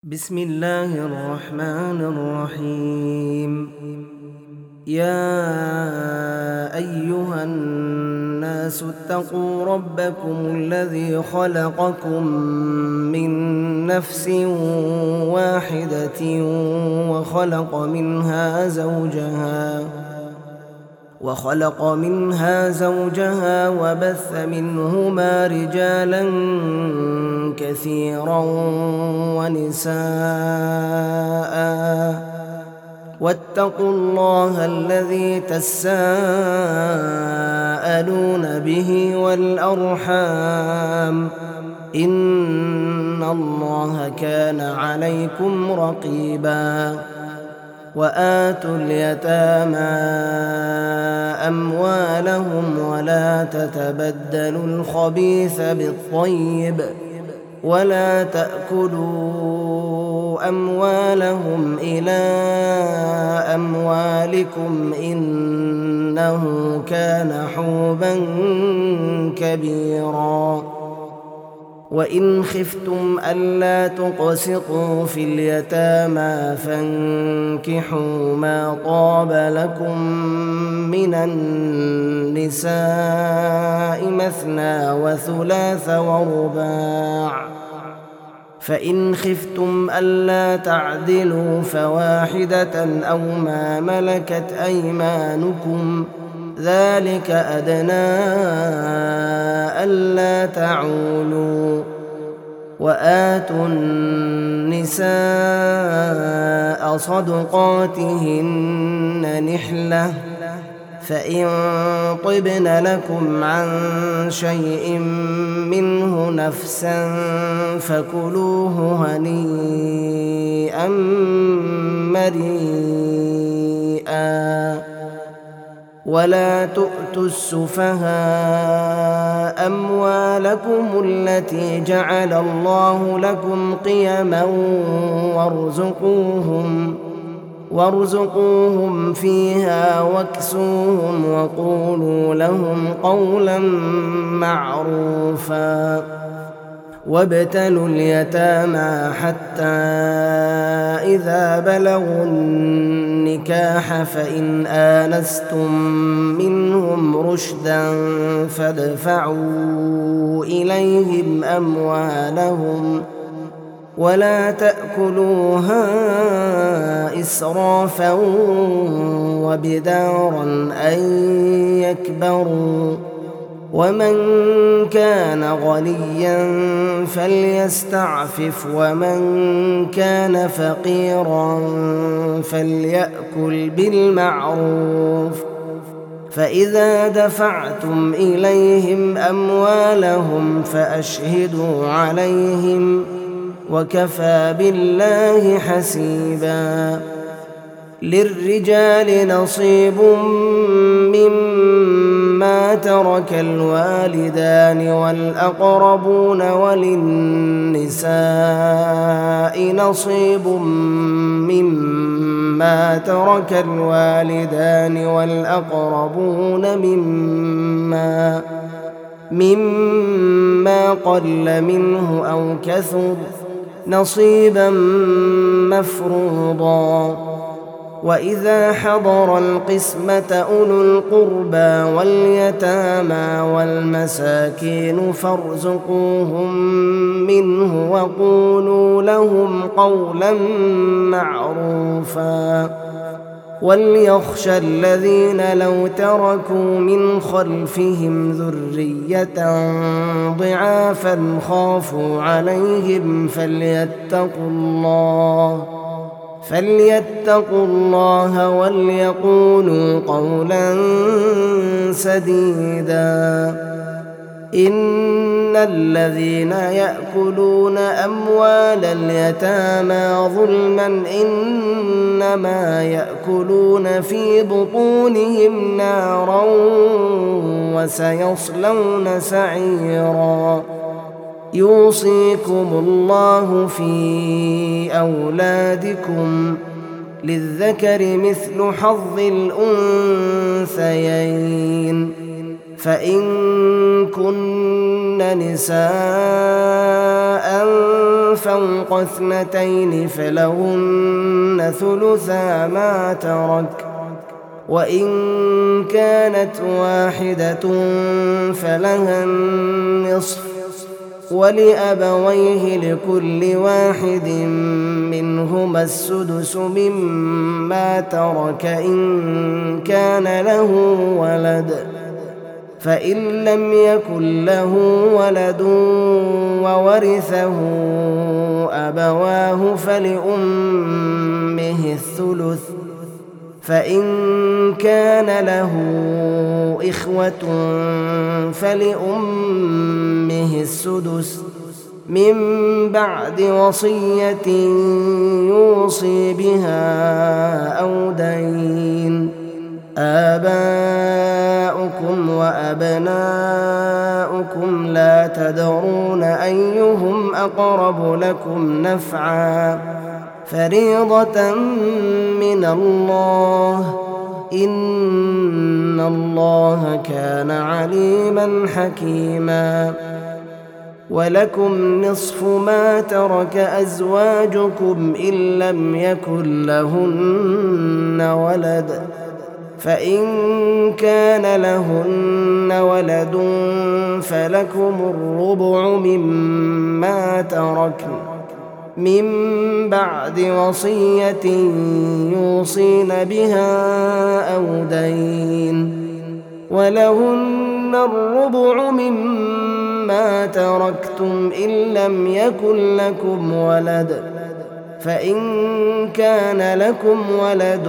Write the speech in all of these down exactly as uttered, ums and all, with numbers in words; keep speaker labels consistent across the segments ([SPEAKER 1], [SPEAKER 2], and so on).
[SPEAKER 1] بسم الله الرحمن الرحيم. يا أيها الناس اتقوا ربكم الذي خلقكم من نفس واحدة وخلق منها زوجها وخلق منها زوجها وبث منهما رجالا كثيرا ونساء، واتقوا الله الذي تساءلون به والأرحام، إن الله كان عليكم رقيبا. وآتوا اليتامى أموالهم ولا تتبدلوا الخبيث بالطيب ولا تأكلوا أموالهم إلى أموالكم إنه كان حوبا كبيرا. وإن خفتم ألا تقسطوا في اليتامى فانكحوا ما طاب لكم من النساء مثنى وثلاث ورباع، فإن خفتم ألا تعدلوا فواحدة أو ما ملكت أيمانكم، ذلك أدنى ألا تعولوا. وآتوا النساء صدقاتهن نحلة، فإن طبن لكم عن شيء منه نفسا فكلوه هنيئا مريئا. ولا تؤتوا السفهاء أموالكم التي جعل الله لكم قيما وارزقوهم وارزقوهم فيها واكسوهم وقولوا لهم قولا معروفا. وابتلوا اليتامى حتى إذا بلغوا النكاح فإن آنستم منهم رشدا فادفعوا إليهم أموالهم ولا تأكلوها إسرافا وبدارا أن يكبروا. ومن كان غنيا فليستعفف ومن كان فقيرا فليأكل بالمعروف. فإذا دفعتم إليهم أموالهم فأشهدوا عليهم، وكفى بالله حسيبا. للرجال نصيب مما ترك الوالدان والأقربون وللنساء نصيب مما ترك الوالدان والأقربون مما مما قل منه أو كثر نصيبا مفروضا. وإذا حضر القسمة أولو القربى واليتامى والمساكين فارزقوهم منه وقولوا لهم قولا معروفا. وليخشى الذين لو تركوا من خلفهم ذرية ضعافا خافوا عليهم فليتقوا الله فليتقوا الله وليقولوا قولا سديدا. إن الذين يأكلون أموال اليتامى ظلما إنما يأكلون في بطونهم نارا وسيصلون سعيرا. يوصيكم الله في أولادكم للذكر مثل حظ الأنثيين، فإن كن نساء فوق اثنتين فلهن ثلثا ما ترك، وإن كانت واحدة فلها النصف، ولأبويه لكل واحد منهما السدس مما ترك إن كان له ولد، فإن لم يكن له ولد وورثه أبواه فلأمه الثلث، فإن كان له إخوة فلأمه السدس من بعد وصية يوصي بها أو دين. آباؤكم وأبناؤكم لا تدرون أيهم أقرب لكم نفعا، فريضة من الله، إن الله كان عليما حكيما. ولكم نصف ما ترك أزواجكم إن لم يكن لهن ولد، فإن كان لهن ولد فلكم الربع مما تركن من بعد وصية يوصين بها أو دين، ولهن الربع مما تركتم إن لم يكن لكم ولد، فإن كان لكم ولد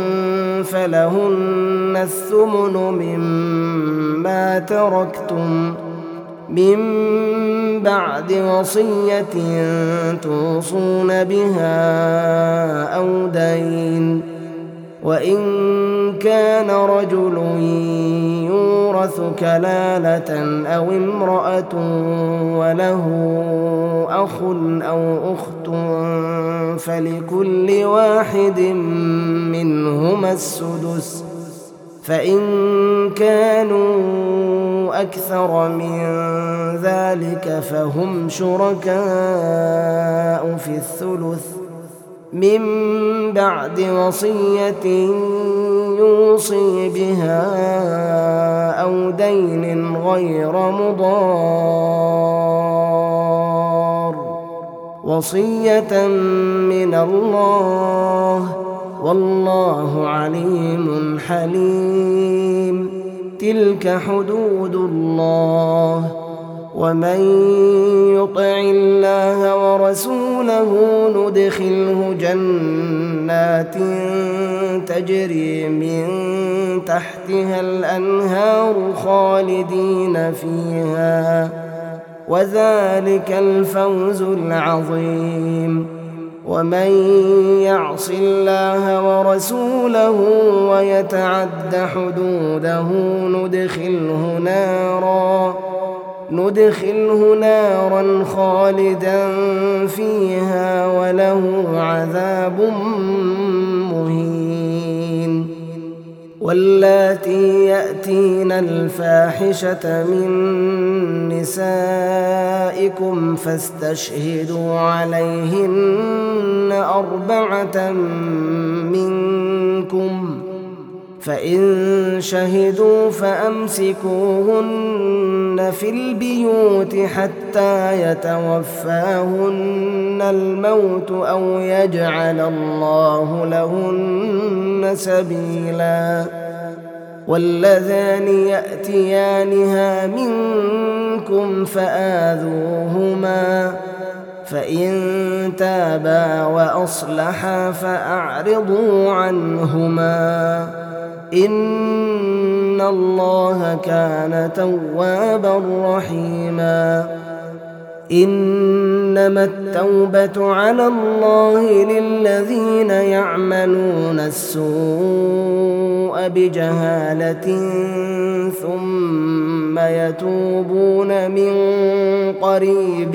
[SPEAKER 1] فلهن الثمن مما تركتم من بعد وصية توصون بها أو دين. وإن كان رجل يورث كلالة أو امرأة وله أخ أو أخت فلكل واحد منهما السدس، فإن كانوا أكثر من ذلك فهم شركاء في الثلث من بعد وصية يوصي بها أو دين غير مضار، وصية من الله، والله عليم حليم. تلك حدود الله، ومن يطع الله ورسوله ندخله جنات تجري من تحتها الأنهار خالدين فيها، وذلك الفوز العظيم. ومن يعص الله ورسوله ويتعد حدوده ندخله نارا ندخله نارا خالدا فيها وله عذاب مهين. واللاتي يأتين الفاحشة من نسائكم فاستشهدوا عليهن أربعة منكم، فإن شهدوا فأمسكوهن في البيوت حتى يتوفاهن الموت أو يجعل الله لهن سبيلا. واللذان يأتيانها منكم فآذوهما، فإن تابا وأصلحا فأعرضوا عنهما، إن الله كان توابا رحيما. إنما التوبة على الله للذين يعملون السوء بجهالة ثم يتوبون من قريب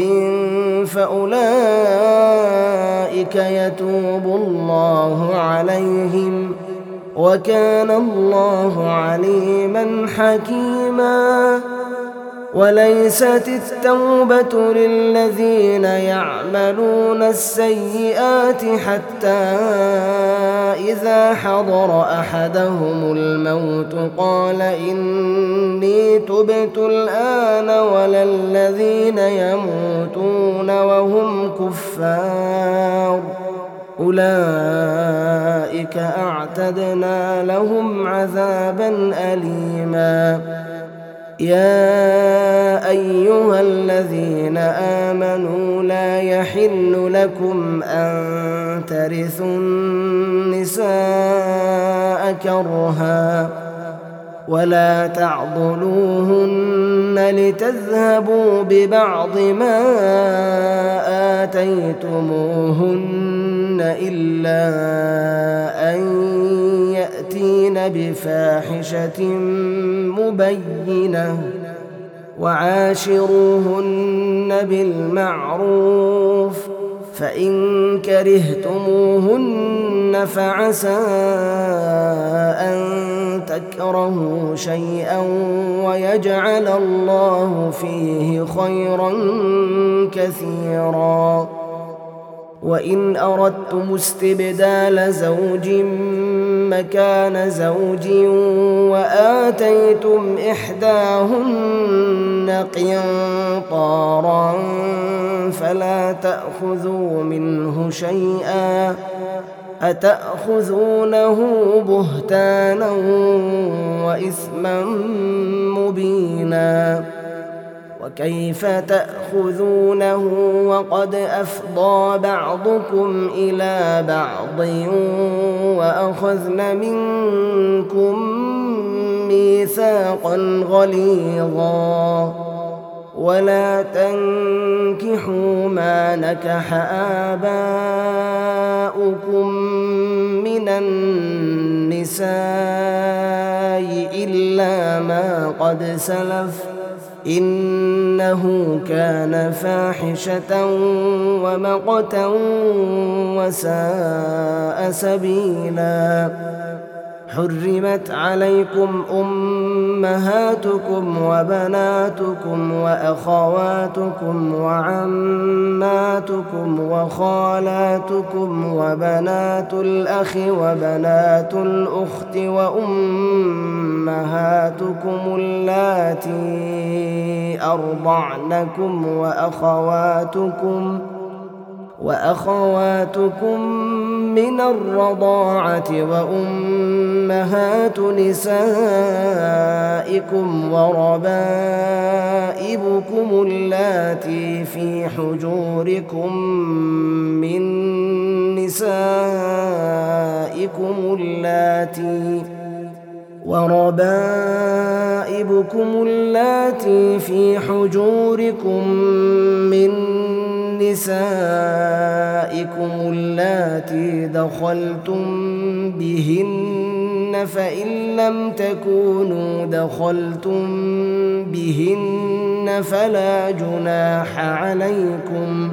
[SPEAKER 1] فأولئك يتوب الله عليهم، وكان الله عليما حكيما. وليست التوبة للذين يعملون السيئات حتى إذا حضر أحدهم الموت قال إني تبت الآن، ولا الذين يموتون وهم كفار أولئك أعتدنا لهم عذابا أليما. يا أيها الذين آمنوا لا يحل لكم أن ترثوا النساء كرها ولا تعضلوهن لتذهبوا ببعض ما آتيتموهن إلا أن يأتين بفاحشة مبينة وعاشروهن بالمعروف، فإن كرهتموهن فعسى أن تكرهوا شيئا ويجعل الله فيه خيرا كثيرا. وإن أردتم استبدال زوج مكان زوج وآتيتم إحداهن قنطارا فلا تأخذوا منه شيئا، أتأخذونه بهتانا وإثما مبينا. وكيف تأخذونه وقد أفضى بعضكم إلى بعض وأخذن منكم ميثاقا غليظا. ولا تنكحوا ما نكح آباؤكم من النساء إلا ما قد سلف إنه كان فاحشة ومقتا وساء سبيلا. حرمت عليكم أمهاتكم وبناتكم وأخواتكم وعماتكم وخالاتكم وبنات الأخ وبنات الأخت وأمهاتكم اللاتي أرضعنكم وأخواتكم وأخواتكم من الرضاعة وأمهات نسائكم وربائبكم اللاتي في حجوركم من نسائكم اللاتي وربائبكم اللاتي في حجوركم من نسائكم اللاتي دخلتم بهن، فإن لم تكونوا دخلتم بهن فلا جناح عليكم.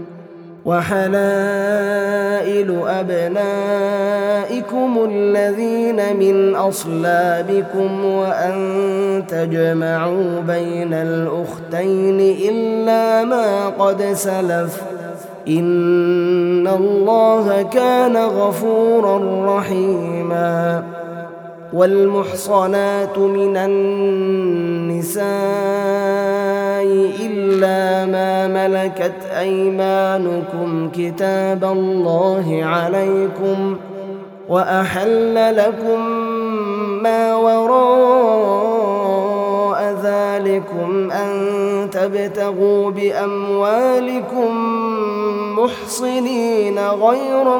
[SPEAKER 1] وحلائل أبنائكم الذين من أصلابكم وأن تجمعوا بين الأختين إلا ما قد سلف إن الله كان غفورا رحيما. والمحصنات من النساء إلا ما ملكت أيمانكم كتاب الله عليكم، وأحل لكم ما وراء ذلكم أن تبتغوا بأموالكم محصنين غير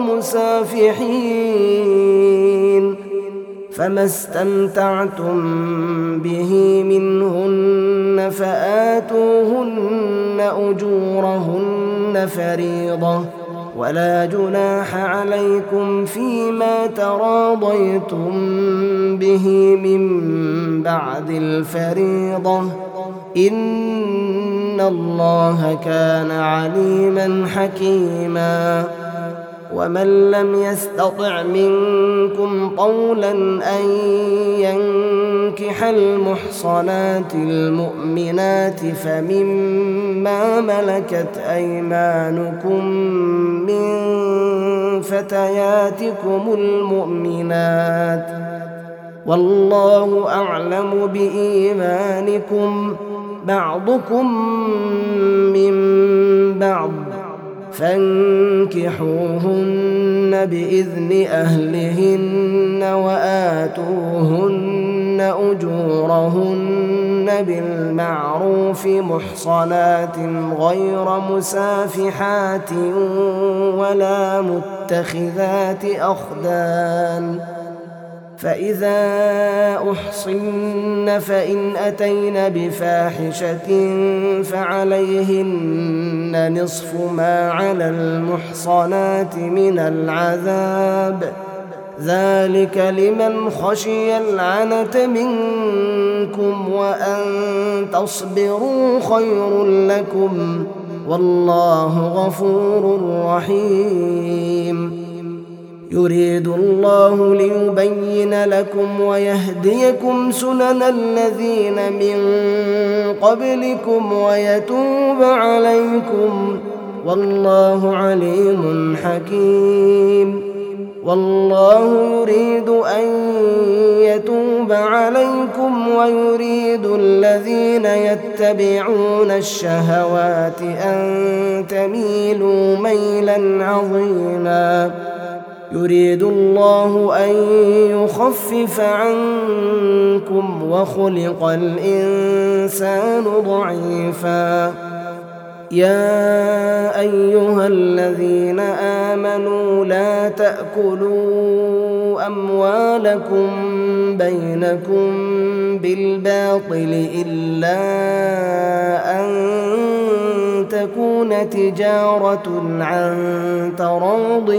[SPEAKER 1] مسافحين، فما استمتعتم به منهن فآتوهن أجورهن فريضة، ولا جناح عليكم فيما تراضيتم به من بعد الفريضة إن الله كان عليما حكيما. ومن لم يستطع منكم طولا أن ينكح المحصنات المؤمنات فمما ملكت أيمانكم من فتياتكم المؤمنات والله أعلم بإيمانكم بعضكم من بعض فانكحوهن بإذن أهلهن وآتوهن أجورهن بالمعروف محصنات غير مسافحات ولا متخذات أخدان فإذا أحصن فإن أتين بفاحشة فعليهن نصف ما على المحصنات من العذاب ذلك لمن خشي العنة منكم وأن تصبروا خير لكم والله غفور رحيم يريد الله ليبين لكم ويهديكم سنن الذين من قبلكم ويتوب عليكم والله عليم حكيم والله يريد أن يتوب عليكم ويريد الذين يتبعون الشهوات أن تميلوا ميلا عظيما يريد الله أن يخفف عنكم وخلق الإنسان ضعيفا يا أيها الذين آمنوا لا تأكلوا أموالكم بينكم بالباطل إلا أن تكون تجارة عن تراض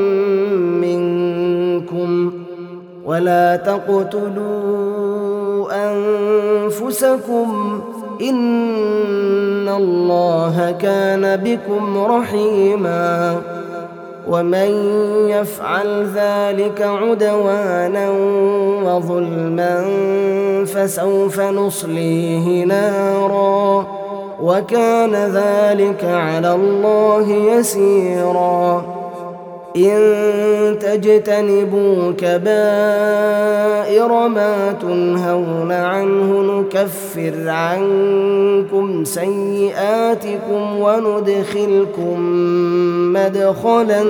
[SPEAKER 1] منكم ولا تقتلوا أنفسكم إن الله كان بكم رحيما ومن يفعل ذلك عدوانا وظلما فسوف نصليه نارا وكان ذلك على الله يسيرا إن تجتنبوا كبائر ما تنهون عنه نكفر عنكم سيئاتكم وندخلكم مدخلا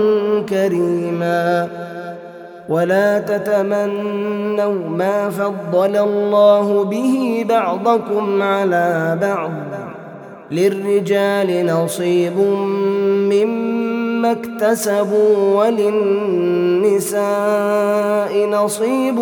[SPEAKER 1] كريما ولا تتمنوا ما فضل الله به بعضكم على بعض للرجال نصيب مما اكتسبوا وللنساء نصيب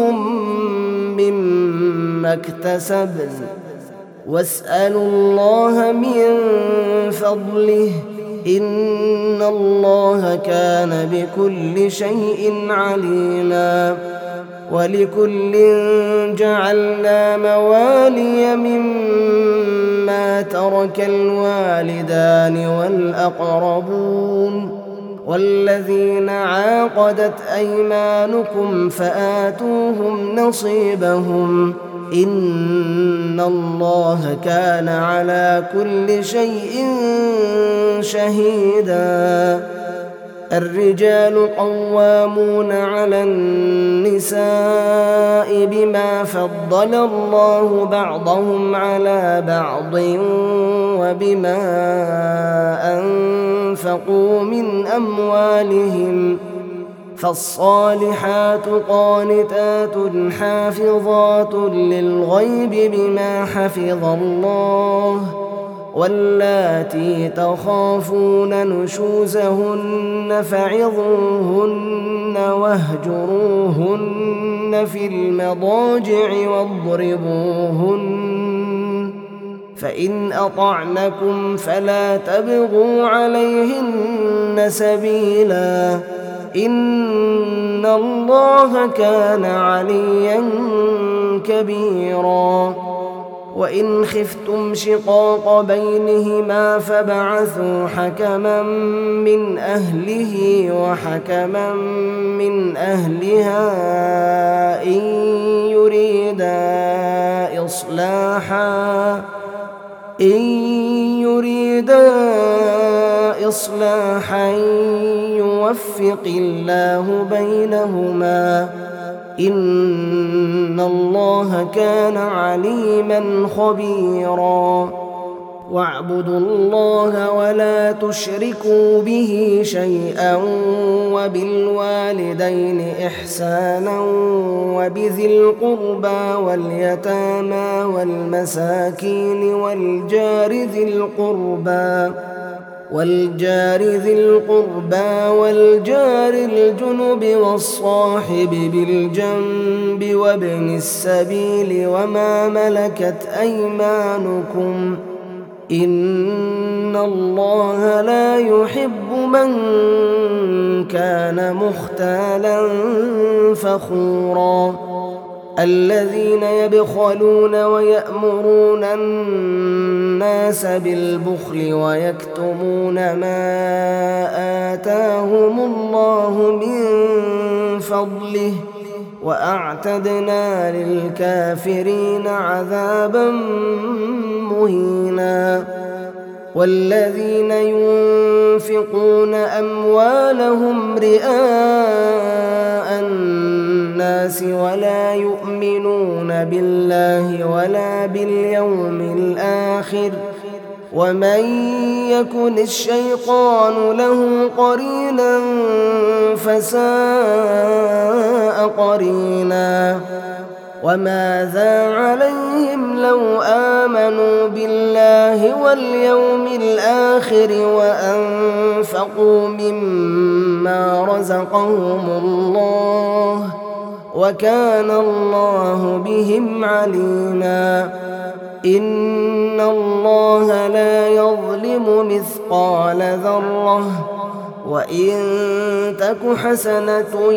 [SPEAKER 1] مما اكتسبن واسألوا الله من فضله إن الله كان بكل شيء عليما ولكل جعلنا موالي مما ترك الوالدان والأقربون والذين عاقدت أيمانكم فآتوهم نصيبهم إن الله كان على كل شيء شهيدا الرجال قوامون على النساء بما فضل الله بعضهم على بعض وبما أنفقوا من أموالهم فالصالحات قانتات حافظات للغيب بما حفظ الله واللاتي تخافون نشوزهن فعظوهن واهجروهن في المضاجع واضربوهن فإن أطعنكم فلا تبغوا عليهن سبيلا إن الله كان عليا كبيرا وإن خفتم شقاق بينهما فابعثوا حكما من أهله وحكما من أهلها إن يريدا إصلاحا إن يريدا إصلاحا يوفق الله بينهما إن الله كان عليما خبيرا واعبدوا الله ولا تشركوا به شيئا وبالوالدين إحسانا وبذي القربى واليتامى والمساكين والجار ذي القربى والجار ذي القربى والجار الجنب والصاحب بالجنب وابن السبيل وما ملكت أيمانكم إن الله لا يحب من كان مختالا فخورا الذين يبخلون ويأمرون الناس بالبخل ويكتمون ما آتاهم الله من فضله وأعتدنا للكافرين عذابا مهينا والذين ينفقون أموالهم رئاء الناس ولا يؤمنون بالله ولا باليوم الآخر ومن يكن الشيطان له قرينا فساء قرينا وماذا عليهم لو آمنوا بالله واليوم الآخر وأنفقوا مما رزقهم الله وكان الله بهم عليما إن الله لا يظلم مثقال ذرة وإن تك حسنة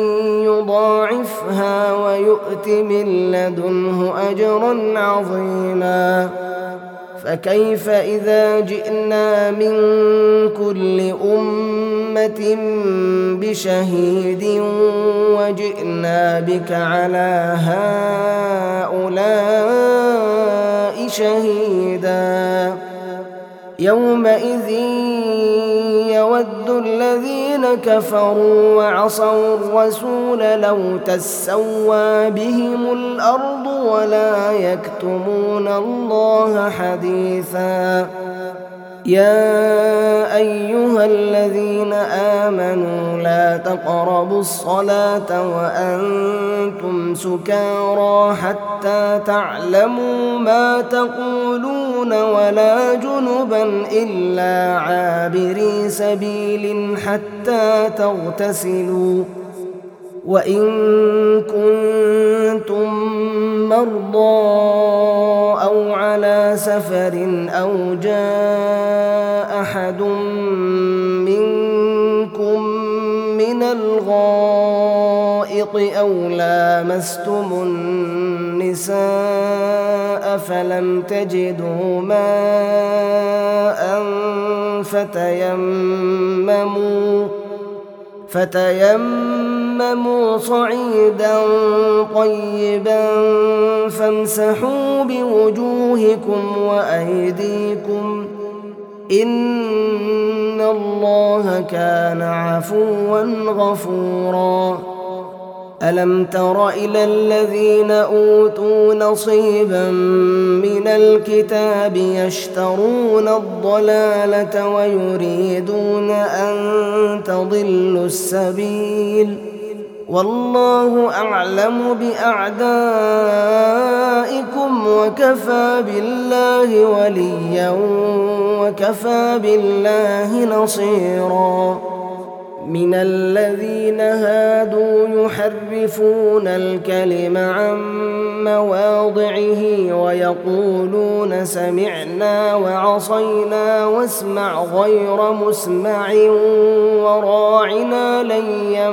[SPEAKER 1] يضاعفها ويؤت من لدنه أجرا عظيما فكيف إذا جئنا من كل أمة بشهيد وجئنا بك على هؤلاء شهيدا يومئذ يود الذين كفروا وعصوا الرسول لو تسوى بهم الأرض ولا يكتمون الله حديثا يا أيها الذين آمنوا لا تقربوا الصلاة وأنتم سكارى حتى تعلموا ما تقولون ولا جنبا إلا عابري سبيل حتى تغتسلوا وإن كنتم مرضى أو على سفر أو جاء أحد منكم من الغائط أو لامستم النساء فلم تجدوا ماء فتيمموا فتيمموا صعيدا طيبا فامسحوا بوجوهكم وأيديكم إن الله كان عفوا غفورا ألم تر إلى الذين أوتوا نصيبا من الكتاب يشترون الضلالة ويريدون أن تضلوا السبيل والله أعلم بأعدائكم وكفى بالله وليا وكفى بالله نصيرا من الذين هادوا يحرفون الكلم عن مواضعه ويقولون سمعنا وعصينا واسمع غير مسمع وراعنا ليا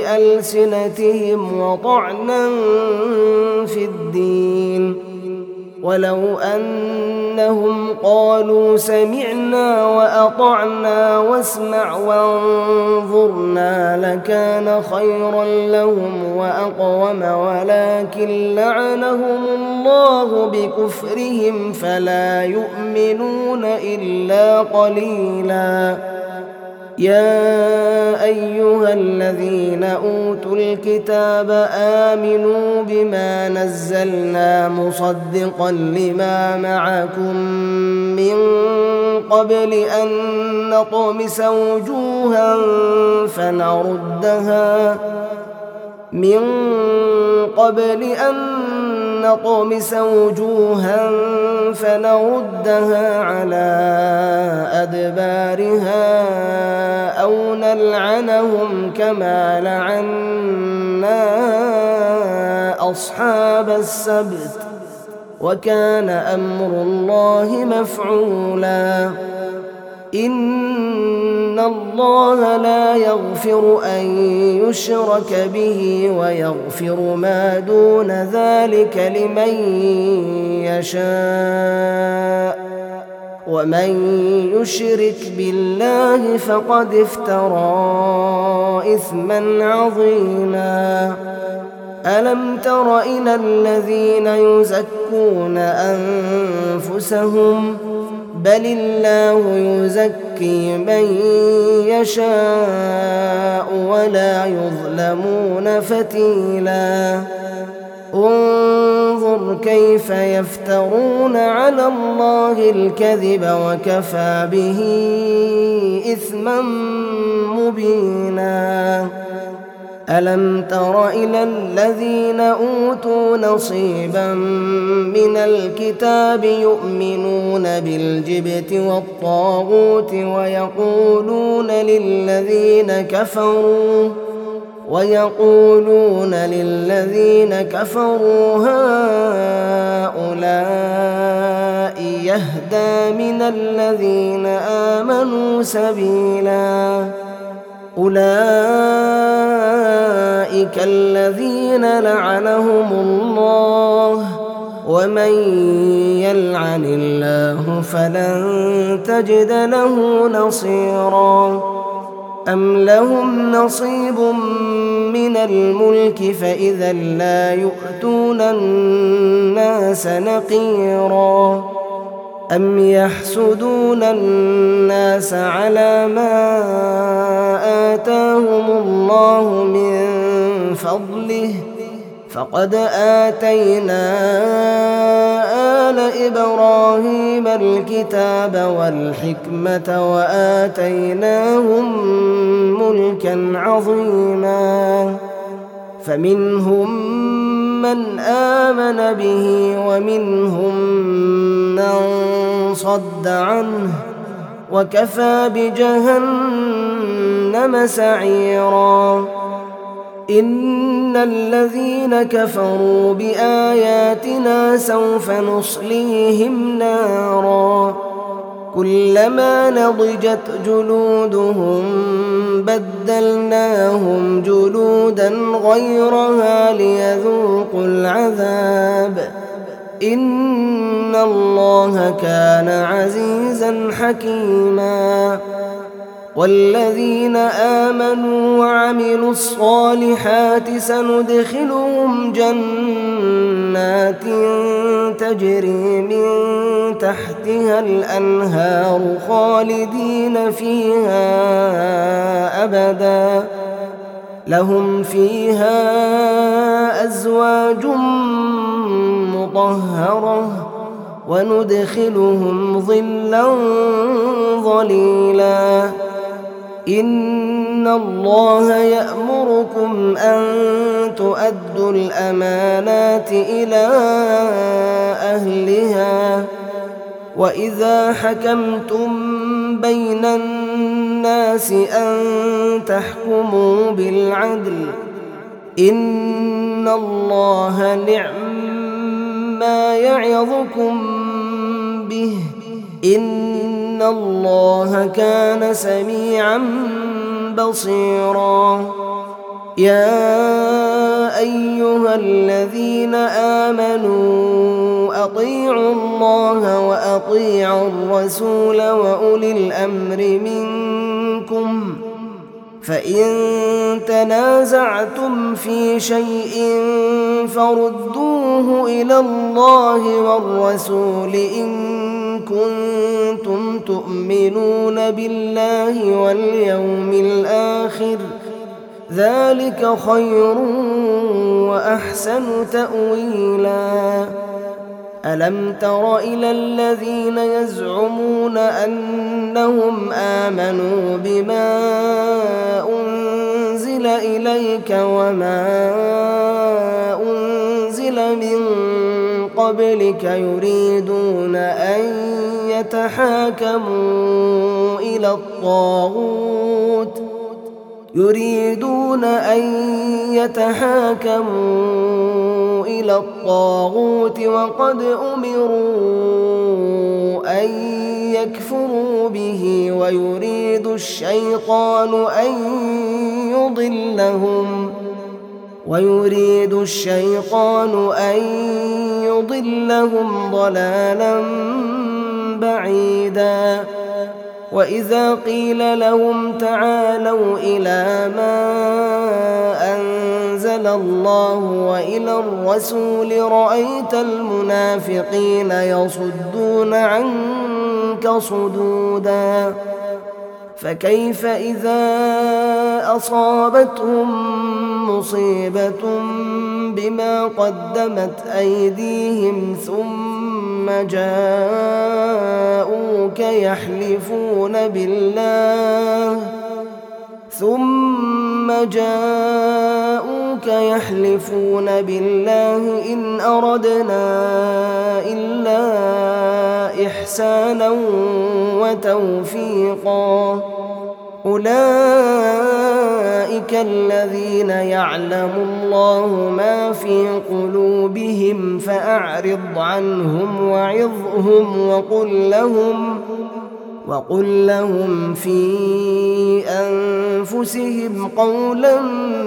[SPEAKER 1] بألسنتهم وطعنا في الدين ولو أنهم قالوا سمعنا وأطعنا واسمع وانظرنا لكان خيرا لهم وأقوم، ولكن لعنهم الله بكفرهم فلا يؤمنون إلا قليلا. يا أيها الذين أوتوا الكتاب آمنوا بما نزلنا مصدقا لما معكم من قبل أن نطمس وجوها فنردها من قبل أن نطمس وجوها فنردها على أدبارها أو نلعنهم كما لعنا أصحاب السبت وكان أمر الله مفعولا. إن الله لا يغفر أن يشرك به ويغفر ما دون ذلك لمن يشاء، ومن يشرك بالله فقد افترى إثما عظيما. ألم تر إلى الذين يزكون أنفسهم بل الله يزكي من يشاء ولا يظلمون فتيلا. انظر كيف يفترون على الله الكذب وكفى به إثما مبينا. ألم تر إلى الذين أوتوا نصيبا من الكتاب يؤمنون بالجبت والطاغوت ويقولون للذين كفروا ويقولون للذين كفروا هؤلاء يهدى من الذين آمنوا سبيلا. أولئك الذين لعنهم الله ومن يلعن الله فلن تجد له نصيرا. أم لهم نصيب من الملك فإذا لا يؤتون الناس نقيرا. أم يحسدون الناس على ما آتاهم الله من فضله فقد آتينا آل إبراهيم الكتاب والحكمة وآتيناهم ملكا عظيما. فمنهم من آمن به ومنهم من صد عنه وكفى بجهنم سعيرا. إن الذين كفروا بآياتنا سوف نصليهم نارا كلما نضجت جلودهم بدلناهم جلودا غيرها ليذوقوا العذاب إن الله كان عزيزا حكيما. والذين آمنوا وعملوا الصالحات سندخلهم جنات تجري من تحتها الأنهار خالدين فيها أبدا لهم فيها أزواج مطهرة وندخلهم ظلا ظليلا. إن الله يأمركم أن تؤدوا الأمانات إلى أهلها وإذا حكمتم بين الناس أن تحكموا بالعدل إن الله نعم ما يعظكم به إن الله كان سميعا بصيرا. يا أيها الذين آمنوا أطيعوا الله وأطيعوا الرسول وأولي الأمر منكم فإن تنازعتم في شيء فردوه إلى الله والرسول إن كنتم تؤمنون بالله واليوم الآخر ذلك خير وأحسن تأويلا. ألم تر إلى الذين يزعمون أنهم آمنوا بما أنزل إليك وما أنزل من قبلك يريدون أن يتحاكموا إلى الطاغوت يريدون أن يتحاكموا إلى الطاغوت وقد أمروا أن يكفروا به ويريد الشيطان أن يضلهم ويريد الشيطان أن يضلهم ضلالا بعيدا. وإذا قيل لهم تعالوا إلى ما أنزل الله وإلى الرسول رأيت المنافقين يصدون عنك صدودا. فكيف إذا أصابتهم مصيبة بما قدمت أيديهم ثم جاءوك يحلفون بالله ثم جاءوك يحلفون بالله إن أردنا إلا إحسانا وتوفيقا أولئك الذين يعلم الله ما في قلوبهم فأعرض عنهم وعظهم وقل لهم وقل لهم في أنفسهم قولا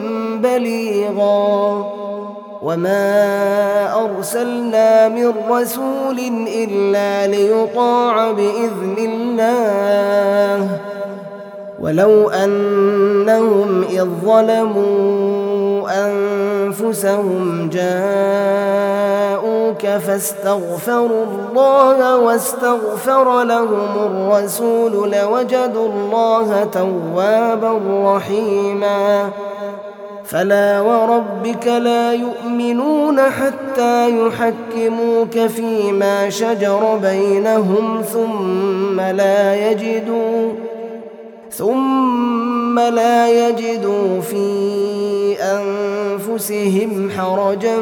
[SPEAKER 1] بليغا. وما أرسلنا من رسول إلا ليطاع بإذن الله ولو أنهم إذ ظلموا أنفسهم جاءوك فاستغفروا الله واستغفر لهم الرسول لوجدوا الله توابا رحيما. فلا وربك لا يؤمنون حتى يحكموك فيما شجر بينهم ثم لا يجدوا ثم لا يجدوا في أنفسهم حرجا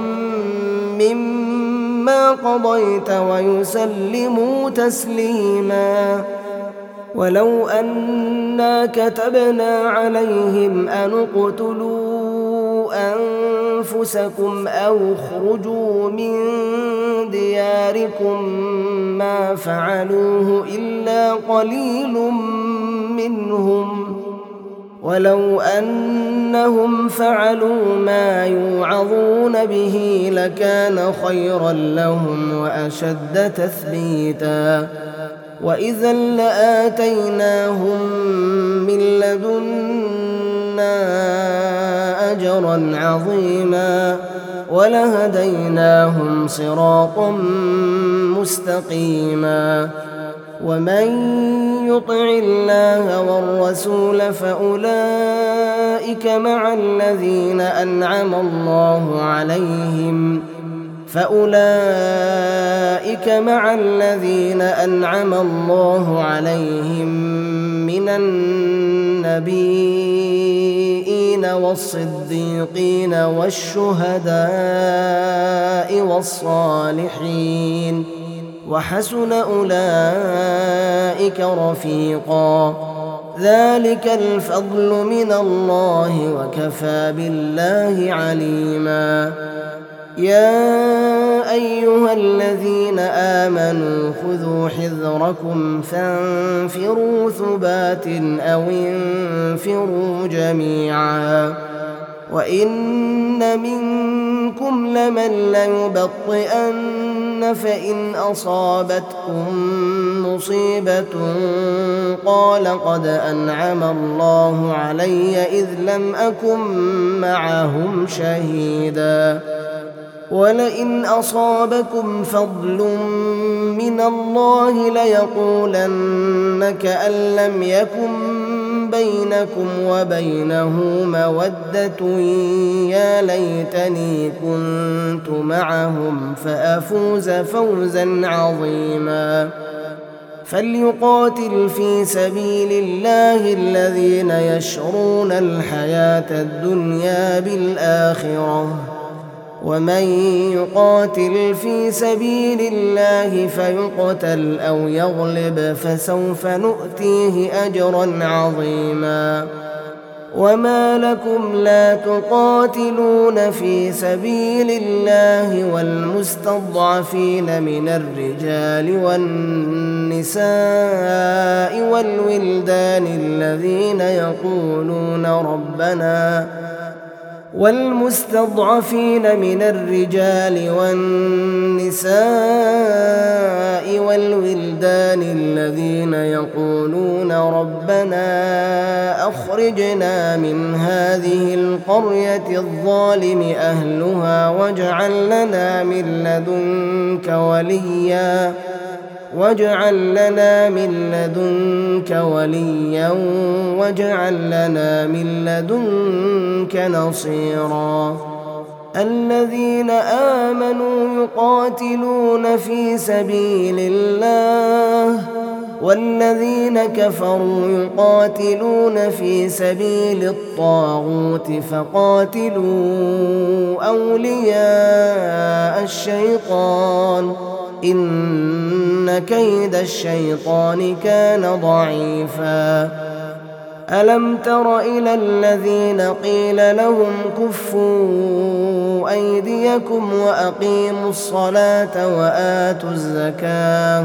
[SPEAKER 1] مما قضيت ويسلموا تسليما. ولو أنا كتبنا عليهم أن اقتلوا أنفسكم أو اخرجوا من دياركم ما فعلوه إلا قليل منهم ولو أنهم فعلوا ما يوعظون به لكان خيرا لهم وأشد تثبيتا. وإذا لآتيناهم من لدنا أجرا عظيما ولهديناهم صراطا مستقيما. ومن يطع الله والرسول فأولئك مع الذين أنعم الله عليهم فأولئك مع الذين أنعم الله عليهم من النبيين والصديقين والشهداء والصالحين وحسن أولئك رفيقا. ذلك الفضل من الله وكفى بالله عليما. يا أيها الذين آمنوا خذوا حذركم فانفروا ثبات أو انفروا جميعا وإن منكم منكم لمن ليبطئن فإن أصابتكم مصيبة قال قد أنعم الله علي إذ لم أكن معهم شهيدا ولئن أصابكم فضل من الله ليقولن كأن لم يكن بينكم وبينه مودة يا ليتني كنت معهم فأفوز فوزا عظيما فليقاتل في سبيل الله الذين يشرون الحياة الدنيا بالآخرة ومن يقاتل في سبيل الله فيقتل أو يغلب فسوف نؤتيه أجرا عظيما وما لكم لا تقاتلون في سبيل الله والمستضعفين من الرجال والنساء والولدان الذين يقولون ربنا والمستضعفين من الرجال والنساء والولدان الذين يقولون ربنا أخرجنا من هذه القرية الظالم أهلها واجعل لنا من لدنك وليا واجعل لنا من لدنك وليا واجعل لنا من لدنك نصيرا الذين آمنوا يقاتلون في سبيل الله والذين كفروا يقاتلون في سبيل الطاغوت فقاتلوا أولياء الشيطان إن كيد الشيطان كان ضعيفا ألم تر إلى الذين قيل لهم كفوا أيديكم وأقيموا الصلاة وآتوا الزكاة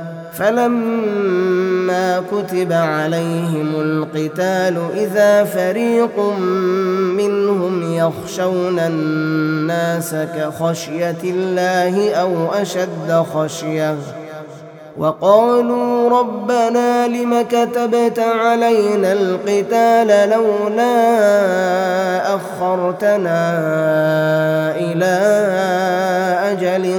[SPEAKER 1] فلما كتب عليهم القتال إذا فريق منهم يخشون الناس كخشية الله أو أشد خشية وقالوا ربنا لم كتبت علينا القتال لولا أخرتنا إلى أجل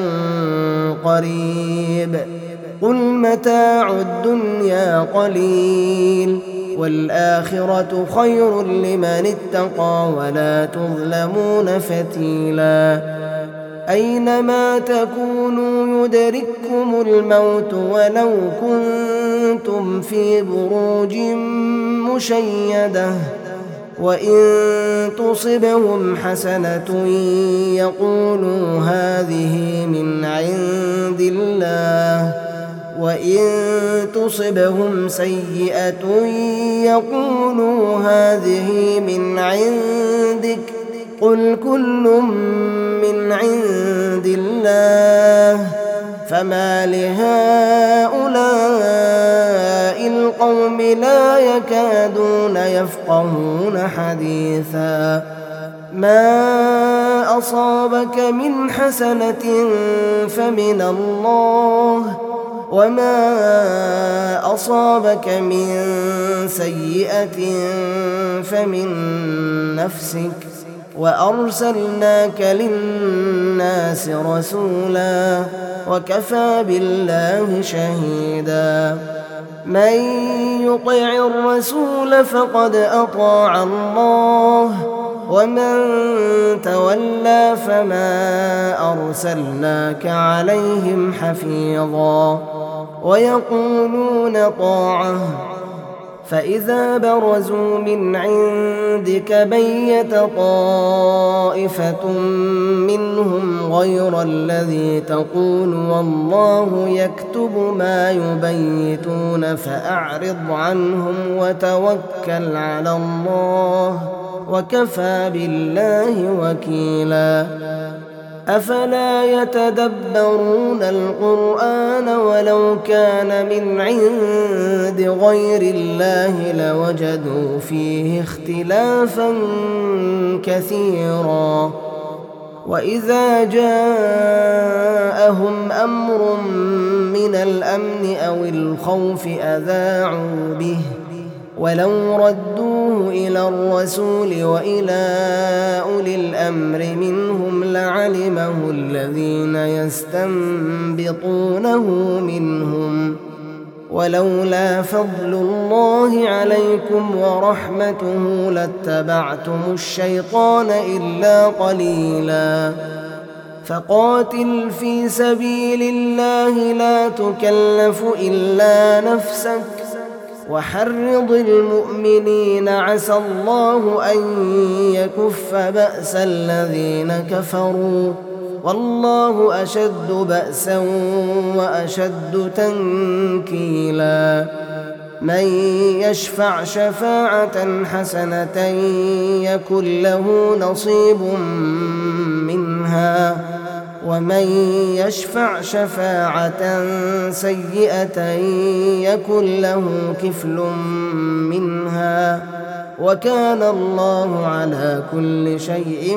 [SPEAKER 1] قريب قل متاع الدنيا قليل والآخرة خير لمن اتقى ولا تظلمون فتيلا أينما تكونوا يدرككم الموت ولو كنتم في بروج مشيدة وإن تصبهم حسنة يقولوا هذه من عند الله وإن تصبهم سيئة يقولوا هذه من عندك قل كل من عند الله فما لهؤلاء القوم لا يكادون يفقهون حديثا ما أصابك من حسنة فمن الله وما أصابك من سيئة فمن نفسك وأرسلناك للناس رسولا وكفى بالله شهيدا من يطع الرسول فقد أطاع الله ومن تولى فما أرسلناك عليهم حفيظا ويقولون طاعة فإذا برزوا من عندك بيت طائفة منهم غير الذي تقول والله يكتب ما يبيتون فأعرض عنهم وتوكل على الله وكفى بالله وكيلا أفلا يتدبرون القرآن ولو كان من عند غير الله لوجدوا فيه اختلافا كثيرا وإذا جاءهم أمر من الأمن أو الخوف أذاعوا به ولو ردوه إلى الرسول وإلى أولي الأمر منهم لعلمه الذين يستنبطونه منهم ولولا فضل الله عليكم ورحمته لاتبعتم الشيطان إلا قليلا فقاتل في سبيل الله لا تكلف إلا نفسك وحرض المؤمنين عسى الله أن يكف بأس الذين كفروا والله أشد بأسا وأشد تنكيلا من يشفع شفاعة حسنة يكن له نصيب منها ومن يشفع شفاعة سيئة يكن له كفل منها وكان الله على كل شيء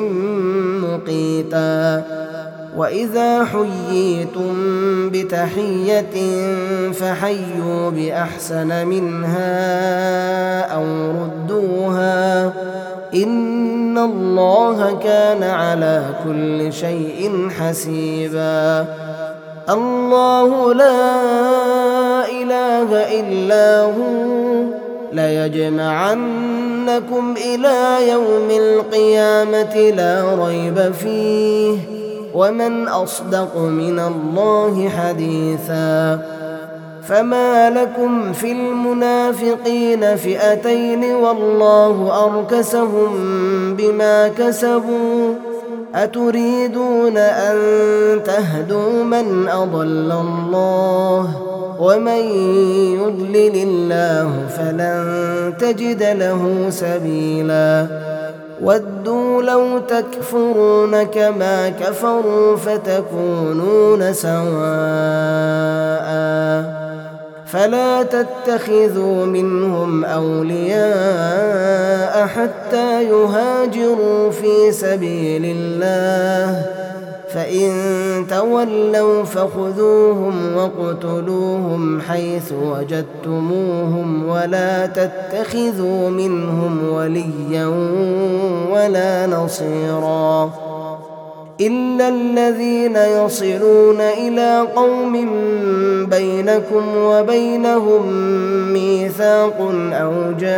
[SPEAKER 1] مقيتا وإذا حييتم بتحية فحيوا بأحسن منها أو ردوها إن الله كان على كل شيء حسيبا الله لا إله إلا هو ليجمعنكم إلى يوم القيامة لا ريب فيه ومن أصدق من الله حديثا فما لكم في المنافقين فئتين والله أركسهم بما كسبوا أتريدون أن تهدوا من أضل الله ومن يضلل الله فلن تجد له سبيلا ودوا لو تكفرون كما كفروا فتكونون سواء فلا تتخذوا منهم أولياء حتى يهاجروا في سبيل الله فإن تولوا فخذوهم واقتلوهم حيث وجدتموهم ولا تتخذوا منهم وليا ولا نصيرا إلا الذين يصلون إلى قوم بينكم وبينهم ميثاق أو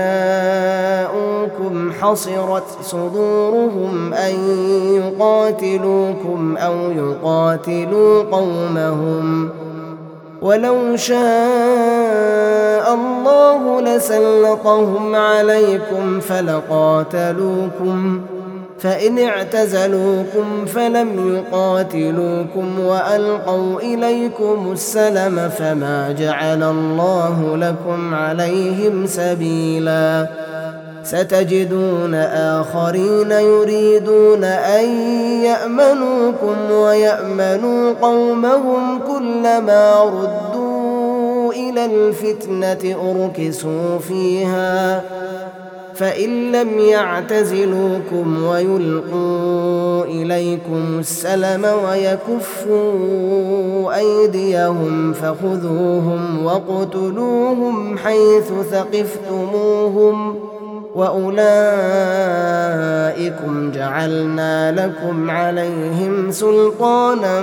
[SPEAKER 1] جاءوكم حصرت صدورهم أن يقاتلوكم أو يقاتلوا قومهم ولو شاء الله لسلطهم عليكم فلقاتلوكم فإن اعتزلوكم فلم يقاتلوكم وألقوا إليكم السلم فما جعل الله لكم عليهم سبيلا ستجدون آخرين يريدون أن يأمنوكم ويأمنوا قومهم كلما ردوا إلى الفتنة أركسوا فيها فإن لم يعتزلوكم ويلقوا إليكم السلم ويكفوا أيديهم فخذوهم واقتلوهم حيث ثقفتموهم وأولئكم جعلنا لكم عليهم سلطانا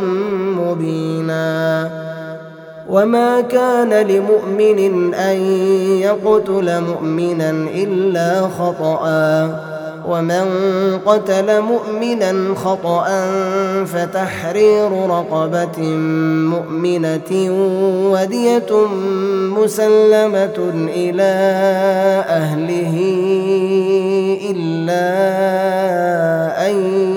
[SPEAKER 1] مبينا وما كان لمؤمن أن يقتل مؤمنا إلا خطأ ومن قتل مؤمنا خطأ فتحرير رقبة مؤمنة ودية مسلمة إلى أهله إلا أن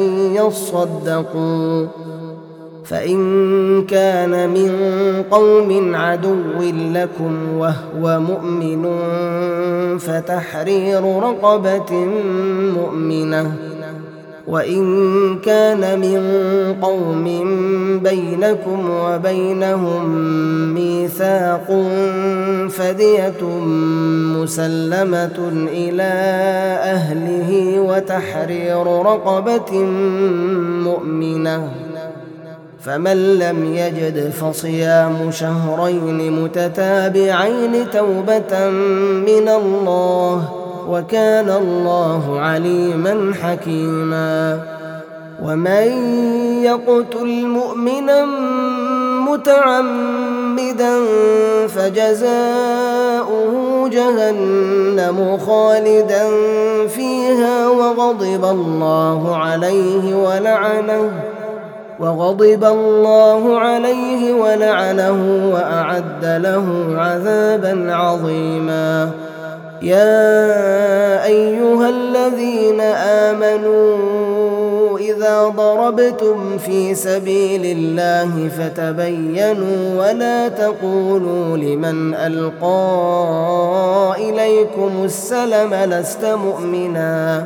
[SPEAKER 1] يصدقوا فإن كان من قوم عدو لكم وهو مؤمن فتحرير رقبة مؤمنة وإن كان من قوم بينكم وبينهم ميثاق فدية مسلمة إلى أهله وتحرير رقبة مؤمنة، فمن لم يجد فصيام شهرين متتابعين توبة من الله، وكان الله عليما حكيما. ومن يقتل مؤمنا متعمدا فجزاؤه جهنم خالدا فيها وغضب الله عليه ولعنه وغضب الله عليه ولعنه وأعد له عذابا عظيما. يا أيها الذين آمنوا إذا ضربتم في سبيل الله فتبينوا ولا تقولوا لمن ألقى إليكم السلم لست مؤمنا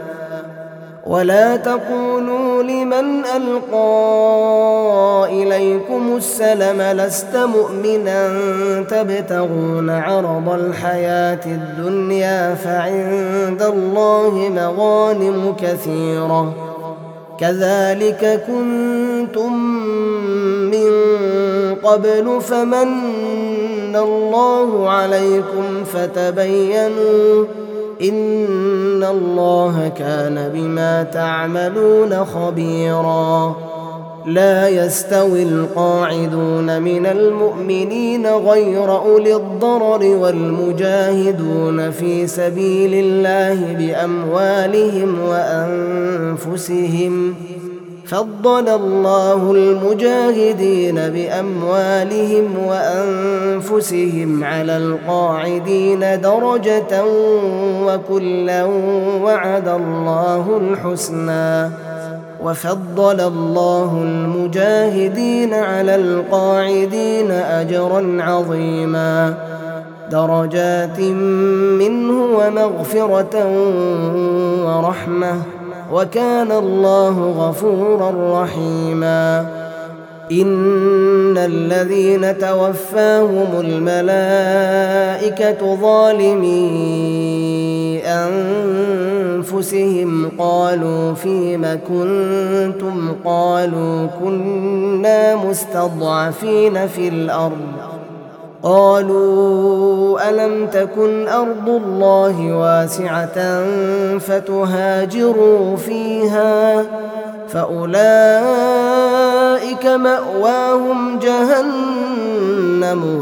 [SPEAKER 1] ولا تقولوا لمن ألقى إليكم السلم لست مؤمنا تبتغون عرض الحياة الدنيا فعند الله مغانم كثيرة كذلك كنتم من قبل فمن الله عليكم فتبينوا إن الله كان بما تعملون خبيرا. لا يستوي القاعدون من المؤمنين غير أولي الضرر والمجاهدون في سبيل الله بأموالهم وأنفسهم، فضل الله المجاهدين بأموالهم وأنفسهم على القاعدين درجة وكلا وعد الله الحسنى، وفضل الله المجاهدين على القاعدين أجرا عظيما درجات منه ومغفرة ورحمة، وكان الله غفورا رحيما. إن الذين توفاهم الملائكة ظالمي أنفسهم قالوا فيم كنتم قالوا كنا مستضعفين في الأرض قالوا ألم تكن أرض الله واسعة فتهاجروا فيها فأولئك مأواهم جهنم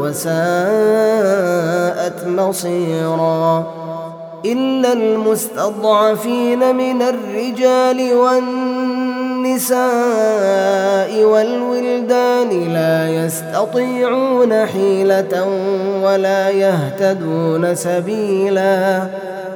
[SPEAKER 1] وساءت مصيرا. إلا المستضعفين من الرجال والنساء والولدان لا يستطيعون حيلة ولا يهتدون سبيلا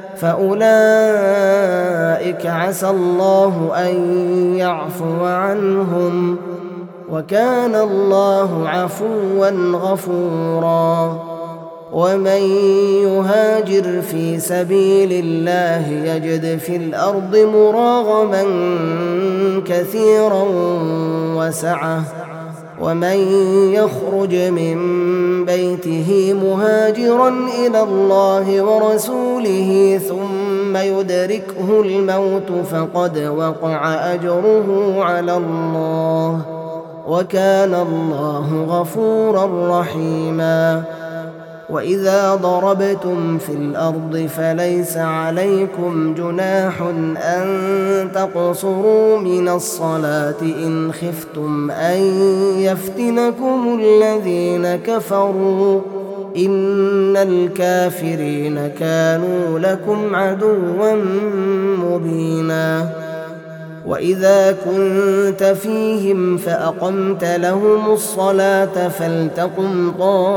[SPEAKER 1] فأولئك عسى الله أن يعفو عنهم، وكان الله عفوا غفورا. ومن يهاجر في سبيل الله يجد في الأرض مراغما كثيرا وسعة، ومن يخرج من بيته مهاجرا إلى الله ورسوله ثم يدركه الموت فقد وقع أجره على الله، وكان الله غفورا رحيما. وإذا ضربتم في الأرض فليس عليكم جناح أن تقصروا من الصلاة إن خفتم أن يفتنكم الذين كفروا إن الكافرين كانوا لكم عدوا مبينا. وإذا كنت فيهم فأقمت لهم الصلاة فلتقم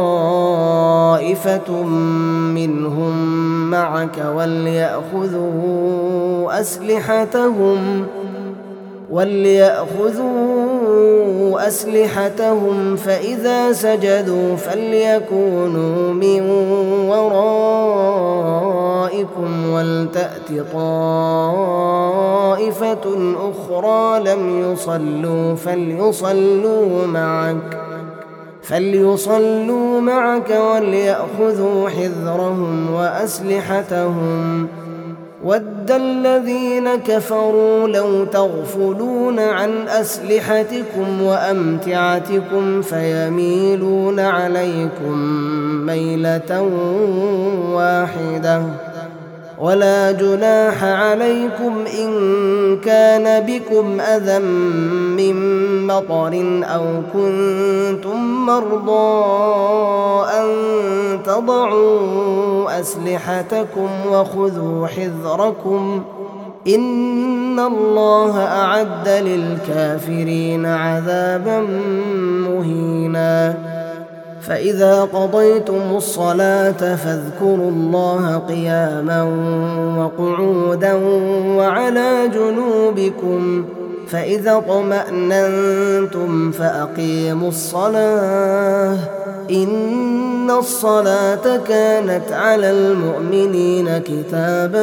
[SPEAKER 1] طائفة منهم معك وليأخذوا أسلحتهم وليأخذوا أسلحتهم فإذا سجدوا فليكونوا من ورائكم ولتأت طائفة أخرى لم يصلوا فليصلوا معك فليصلوا معك وليأخذوا حذرهم وأسلحتهم ود الذين كفروا لو تغفلون عن أسلحتكم وأمتعتكم فيميلون عليكم ميلة واحدة ولا جناح عليكم إن كان بكم أذى من مطر أو كنتم مرضى أن تضعوا أسلحتكم وخذوا حذركم إن الله أعد للكافرين عذابا مهينا فإذا قضيتم الصلاة فاذكروا الله قياما وقعودا وعلى جنوبكم فإذا اطمأننتم فأقيموا الصلاة إن الصلاة كانت على المؤمنين كتابا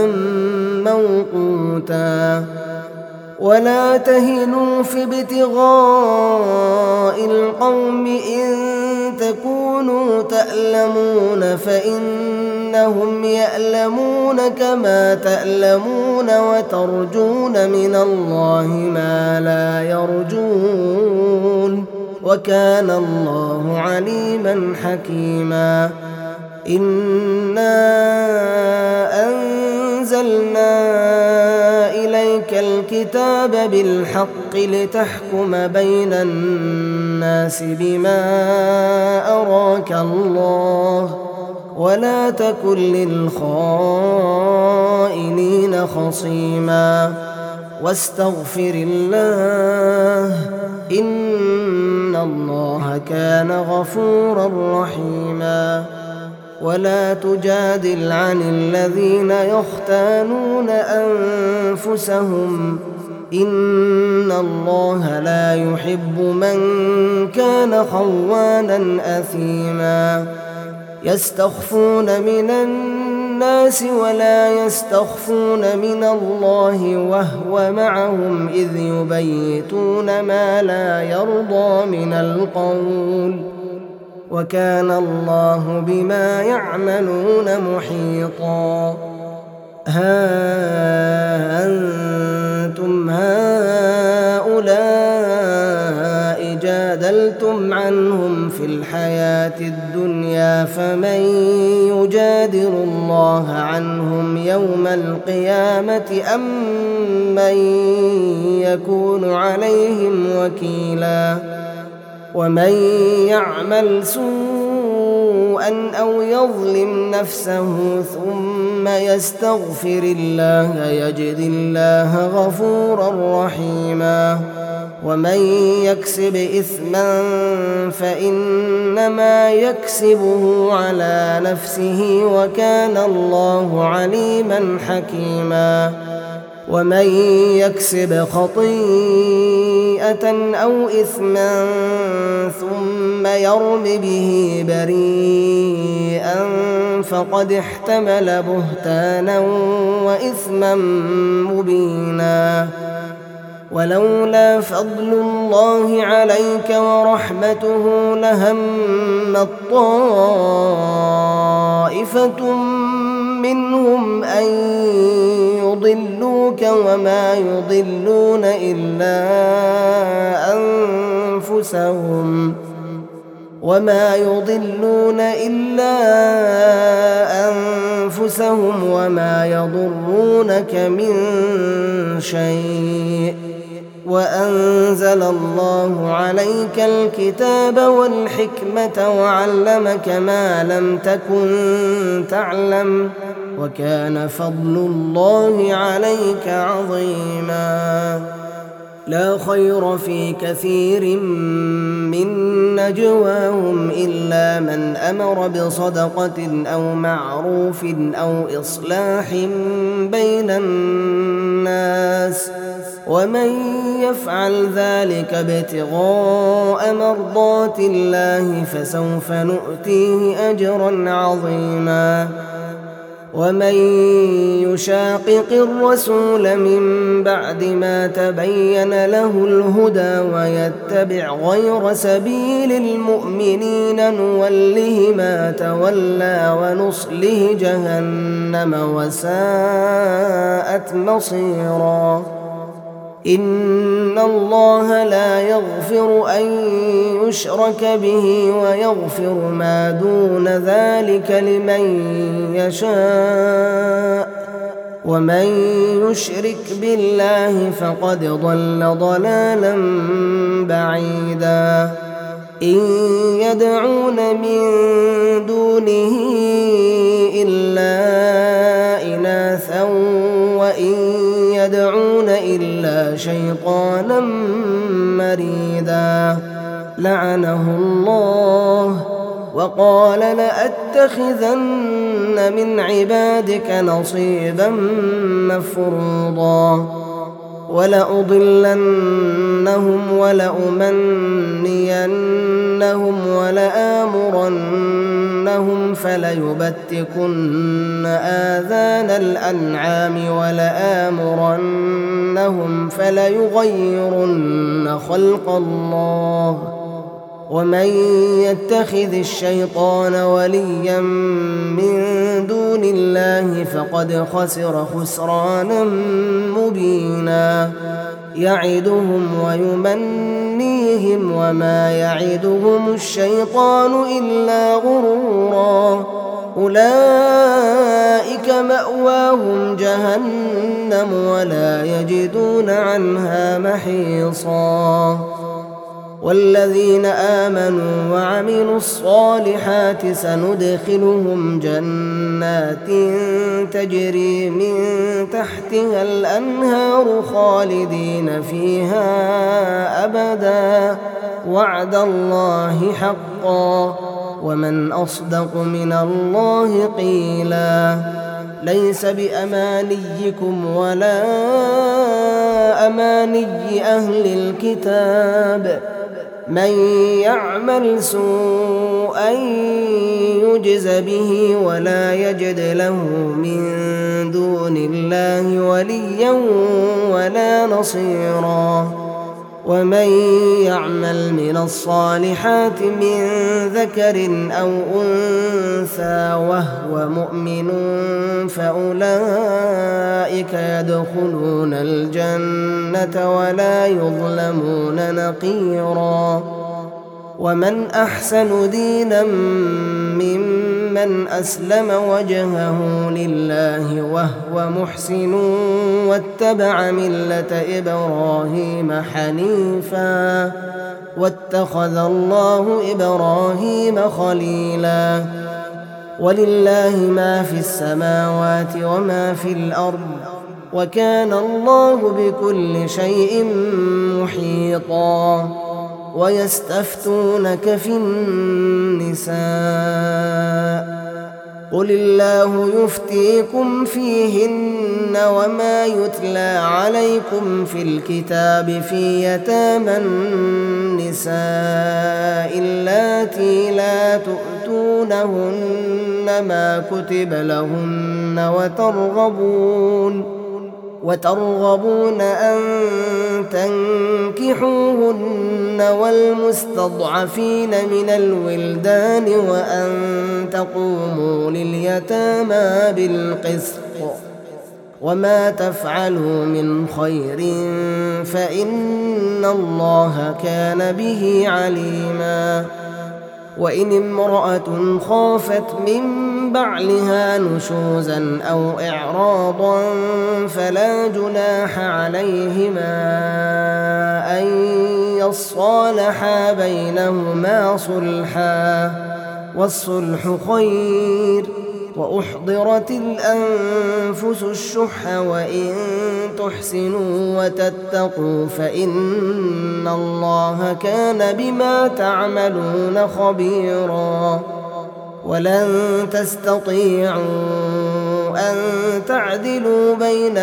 [SPEAKER 1] موقوتا ولا تهنوا في ابتغاء القوم إن تكونوا تألمون فإنهم يألمون كما تألمون وترجون من الله ما لا يرجون وكان الله عليما حكيما إنا أنزلنا إليك الكتاب بالحق لتحكم بين الناس بما أراك الله ولا تكن للخائنين خصيما واستغفر الله إن الله كان غفورا رحيما ولا تجادل عن الذين يختانون أنفسهم إن الله لا يحب من كان خوانا أثيما يستخفون من الناس ولا يستخفون من الله وهو معهم إذ يبيتون ما لا يرضى من القول وكان الله بما يعملون محيطا ها أنتم هؤلاء جادلتم عنهم في الحياة الدنيا فمن يجادل الله عنهم يوم القيامة أم من يكون عليهم وكيلا ومن يعمل سوءا أو يظلم نفسه ثم يستغفر الله يجد الله غفورا رحيما ومن يكسب إثما فإنما يكسبه على نفسه وكان الله عليما حكيما ومن يكسب خطيئة أو إثما ثم يرم به بريئا فقد احتمل بهتانا وإثما مبينا ولولا فضل الله عليك ورحمته لهمت طائفة منهم أن يضلوك وما يضلون إلا أنفسهم وما يضلون إلا أنفسهم وما يضرونك من شيء وأنزل الله عليك الكتاب والحكمة وعلمك ما لم تكن تعلم وكان فضل الله عليك عظيما لا خير في كثير من نجواهم إلا من أمر بصدقة أو معروف أو إصلاح بين الناس ومن يفعل ذلك ابتغاء مرضات الله فسوف نؤتيه أجرا عظيما ومن يشاقق الرسول من بعد ما تبين له الهدى ويتبع غير سبيل المؤمنين نوله ما تولى ونصله جهنم وساءت مصيرا. إن الله لا يغفر أن يشرك به ويغفر ما دون ذلك لمن يشاء، ومن يشرك بالله فقد ضل ضلالا بعيدا. إن يدعون من دونه إلا إناثا وإن يدعون إلا شيطانا مريدا لعنه الله وقال لأتخذن من عبادك نصيبا مفروضا ولأضلنهم ولأمنينهم ولآمرنهم فليبتكن آذان الأنعام ولآمرنهم فليغيرن خلق الله ومن يتخذ الشيطان وليا من دون الله فقد خسر خسرانا مبينا. يعدهم ويمنيهم وما يعدهم الشيطان إلا غرورا. أولئك مأواهم جهنم ولا يجدون عنها محيصا. والذين آمنوا وعملوا الصالحات سندخلهم جنات تجري من تحتها الأنهار خالدين فيها أبدا وعد الله حقا ومن أصدق من الله قيلا. ليس بأمانيكم ولا أماني أهل الكتاب من يعمل سوءا يجز به ولا يجد له من دون الله وليا ولا نصيرا. ومن يعمل من الصالحات من ذكر أو أنثى وهو مؤمن فأولئك يدخلون الجنة ولا يظلمون نقيرا. ومن أحسن دينا ممن أسلم وجهه لله وهو محسن واتبع ملة إبراهيم حنيفا واتخذ الله إبراهيم خليلا. ولله ما في السماوات وما في الأرض وكان الله بكل شيء محيطا. ويستفتونك في النساء قل الله يفتيكم فيهن وما يتلى عليكم في الكتاب في يتامى النساء اللاتي لا تؤتونهن ما كتب لهن وترغبون وترغبون أن تنكحوهن والمستضعفين من الولدان وأن تقوموا لليتامى بالقسط وما تفعلوا من خير فإن الله كان به عليما. وإن امرأة خافت من بعلها نشوزا أو إعراضا فلا جناح عليهما أن يصالحا بينهما صلحا والصلح خير. وأحضرت الأنفس الشح وإن تحسنوا وتتقوا فإن الله كان بما تعملون خبيرا. ولن تستطيعوا أن تعدلوا بين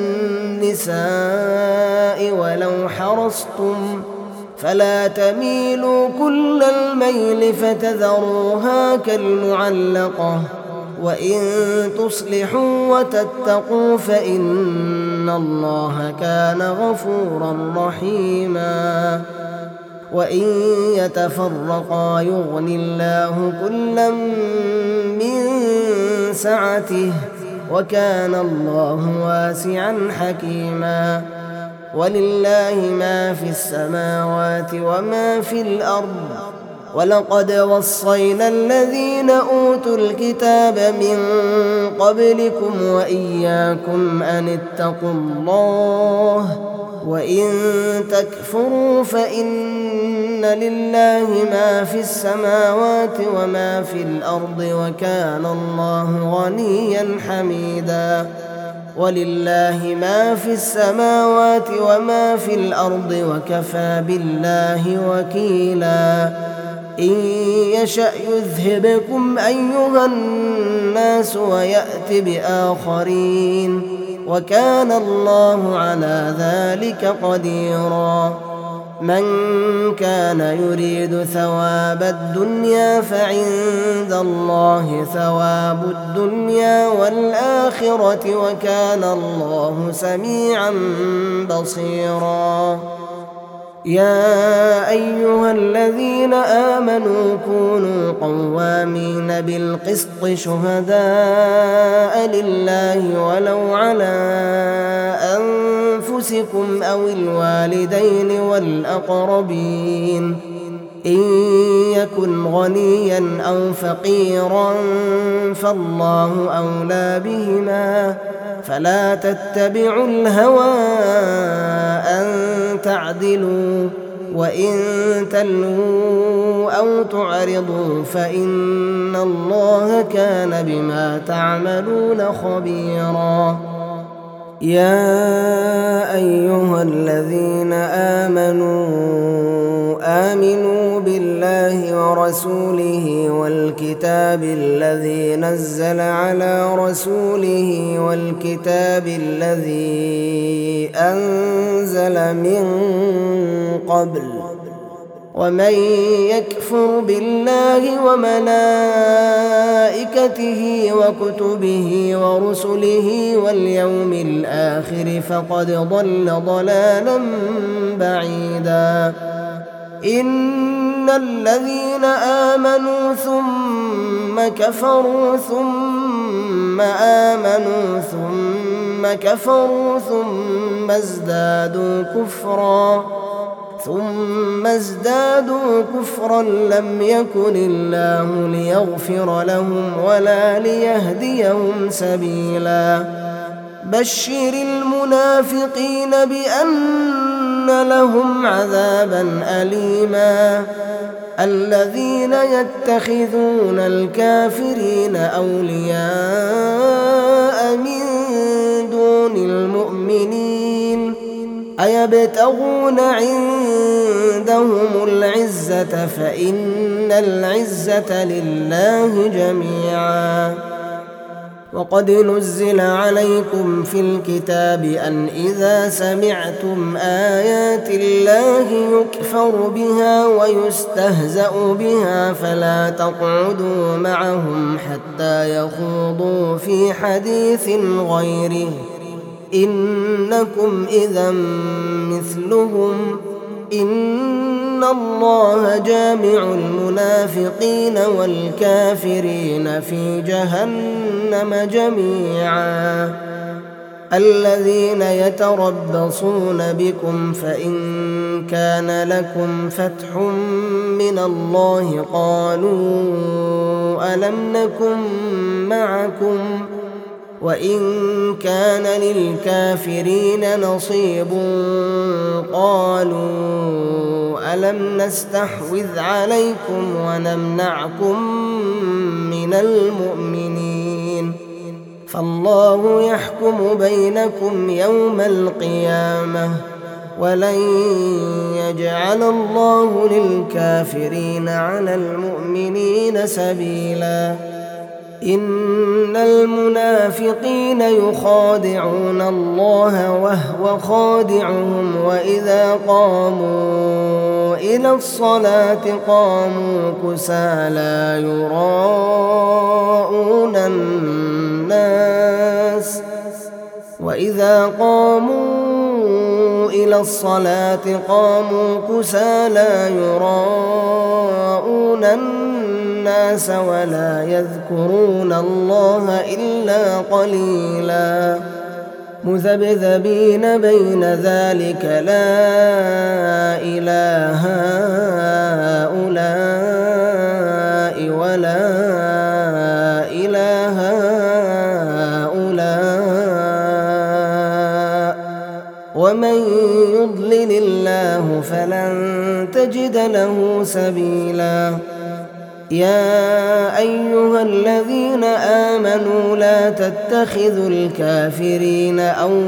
[SPEAKER 1] النساء ولو حرصتم فلا تميلوا كل الميل فتذروها كالمعلقة وإن تصلحوا وتتقوا فإن الله كان غفورا رحيما وإن يتفرقا يغن الله كلا من سعته وكان الله واسعا حكيما ولله ما في السماوات وما في الأرض ولقد وصينا الذين أوتوا الكتاب من قبلكم وإياكم أن اتقوا الله وإن تكفروا فإن لله ما في السماوات وما في الأرض وكان الله غنيا حميدا ولله ما في السماوات وما في الأرض وكفى بالله وكيلا إن يشأ يذهبكم أيها الناس ويأت بآخرين وكان الله على ذلك قديرا من كان يريد ثواب الدنيا فعند الله ثواب الدنيا والآخرة وكان الله سميعا بصيرا يا أيها الذين آمنوا كونوا قوامين بالقسط شهداء لله ولو على أنفسكم أو الوالدين والأقربين إن يكن غنيا أو فقيرا فالله أولى بهما فلا تتبعوا الهوى أن تعدلوا وإن تلووا أو تعرضوا فإن الله كان بما تعملون خبيرا يا أيها الذين آمنوا آمنوا بالله ورسوله والكتاب الذي نزل على رسوله والكتاب الذي أنزل من قبل ومن يكفر بالله وملائكته وكتبه ورسله واليوم الآخر فقد ضل ضلالا بعيدا إن الذين آمنوا ثم كفروا ثم آمنوا ثم كفروا ثم ازدادوا كفرا ثم ازدادوا كفرا لم يكن الله ليغفر لهم ولا ليهديهم سبيلا بشر المنافقين بأن لهم عذابا أليما الذين يتخذون الكافرين أولياء من دون المؤمنين أيبتغون عندهم العزة فإن العزة لله جميعا وقد نزل عليكم في الكتاب أن إذا سمعتم آيات الله يكفر بها ويستهزأ بها فلا تقعدوا معهم حتى يخوضوا في حديث غيره إنكم إذا مثلهم إن الله جامع المنافقين والكافرين في جهنم جميعا الذين يتربصون بكم فإن كان لكم فتح من الله قالوا ألم نكن معكم وإن كان للكافرين نصيب قالوا ألم نستحوذ عليكم ونمنعكم من المؤمنين فالله يحكم بينكم يوم القيامة ولن يجعل الله للكافرين على المؤمنين سبيلا إن المنافقين يخادعون الله وهو خادعهم وإذا قاموا إلى الصلاة قاموا كسالى يراءون الناس وإذا قاموا إلى الصلاة قاموا كسالى يراءون الناس ولا يذكرون الله إلا قليلا مذبذبين بين ذلك لا إله هؤلاء ولا إله هؤلاء ومن يضلل الله فلن تجد له سبيلا يا أيها الذين آمنوا لا تتخذوا الكافرين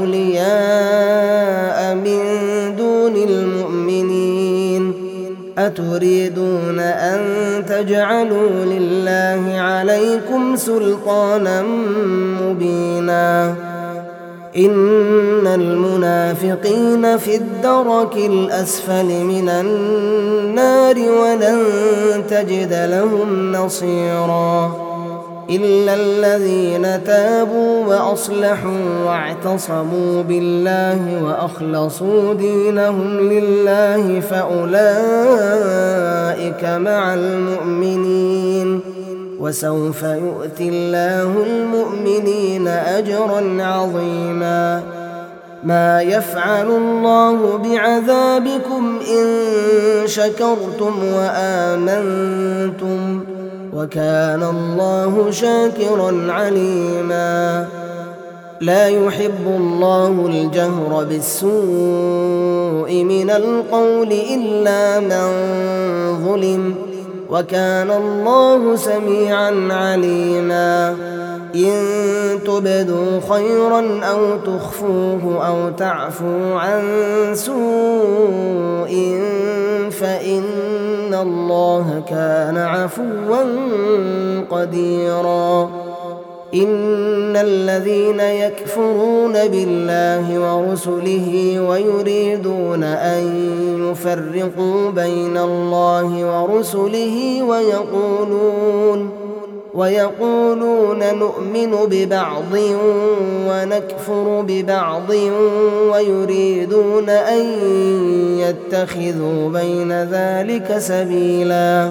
[SPEAKER 1] أولياء من دون المؤمنين أتريدون أن تجعلوا لله عليكم سلطانا مبينا إن المنافقين في الدرك الأسفل من النار ولن تجد لهم نصيرا إلا الذين تابوا وأصلحوا واعتصموا بالله وأخلصوا دينهم لله فأولئك مع المؤمنين وسوف يؤتي الله المؤمنين أجرا عظيما ما يفعل الله بعذابكم إن شكرتم وآمنتم وكان الله شاكرا عليما لا يحب الله الجهر بالسوء من القول إلا من ظلم وكان الله سميعا عليما إن تبدوا خيرا أو تخفوه أو تعفوا عن سوء فإن الله كان عفوا قديرا إن الذين يكفرون بالله ورسله ويريدون أن يفرقوا بين الله ورسله ويقولون ويقولون نؤمن ببعض ونكفر ببعض ويريدون أن يتخذوا بين ذلك سبيلا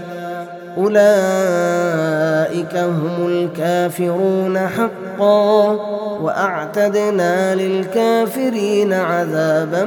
[SPEAKER 1] أولئك هم الكافرون حقا وأعتدنا للكافرين عذابا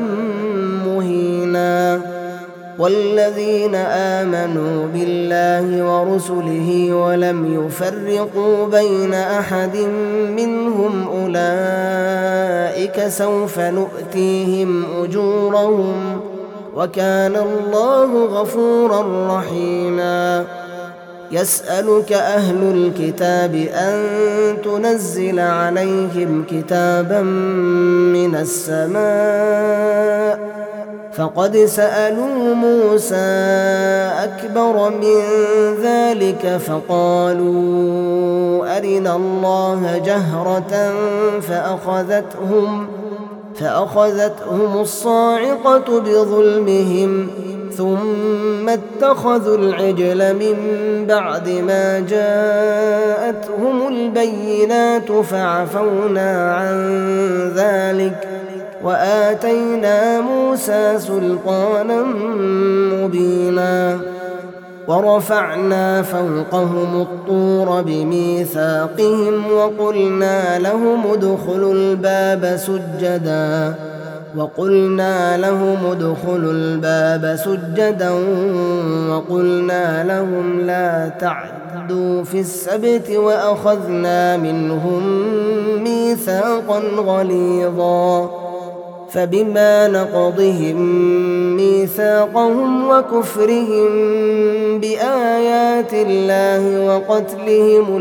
[SPEAKER 1] مهينا والذين آمنوا بالله ورسله ولم يفرقوا بين أحد منهم أولئك سوف نؤتيهم أجورهم وكان الله غفورا رحيما يسألك أهل الكتاب أن تنزل عليهم كتابا من السماء فقد سألوا موسى أكبر من ذلك فقالوا أرنا الله جهرة فأخذتهم فأخذتهم الصاعقة بظلمهم ثم اتخذوا العجل من بعد ما جاءتهم البينات فعفونا عن ذلك وآتينا موسى سلطانا مبينا ورفعنا فوقهم الطور بميثاقهم وقلنا لهم ادخلوا الباب سجدا وقلنا لهم ادخلوا الباب سجدا وقلنا لهم لا تعدوا في السبت وأخذنا منهم ميثاقا غليظا فبما نقضهم ميثاقهم وكفرهم بآيات الله وقتلهم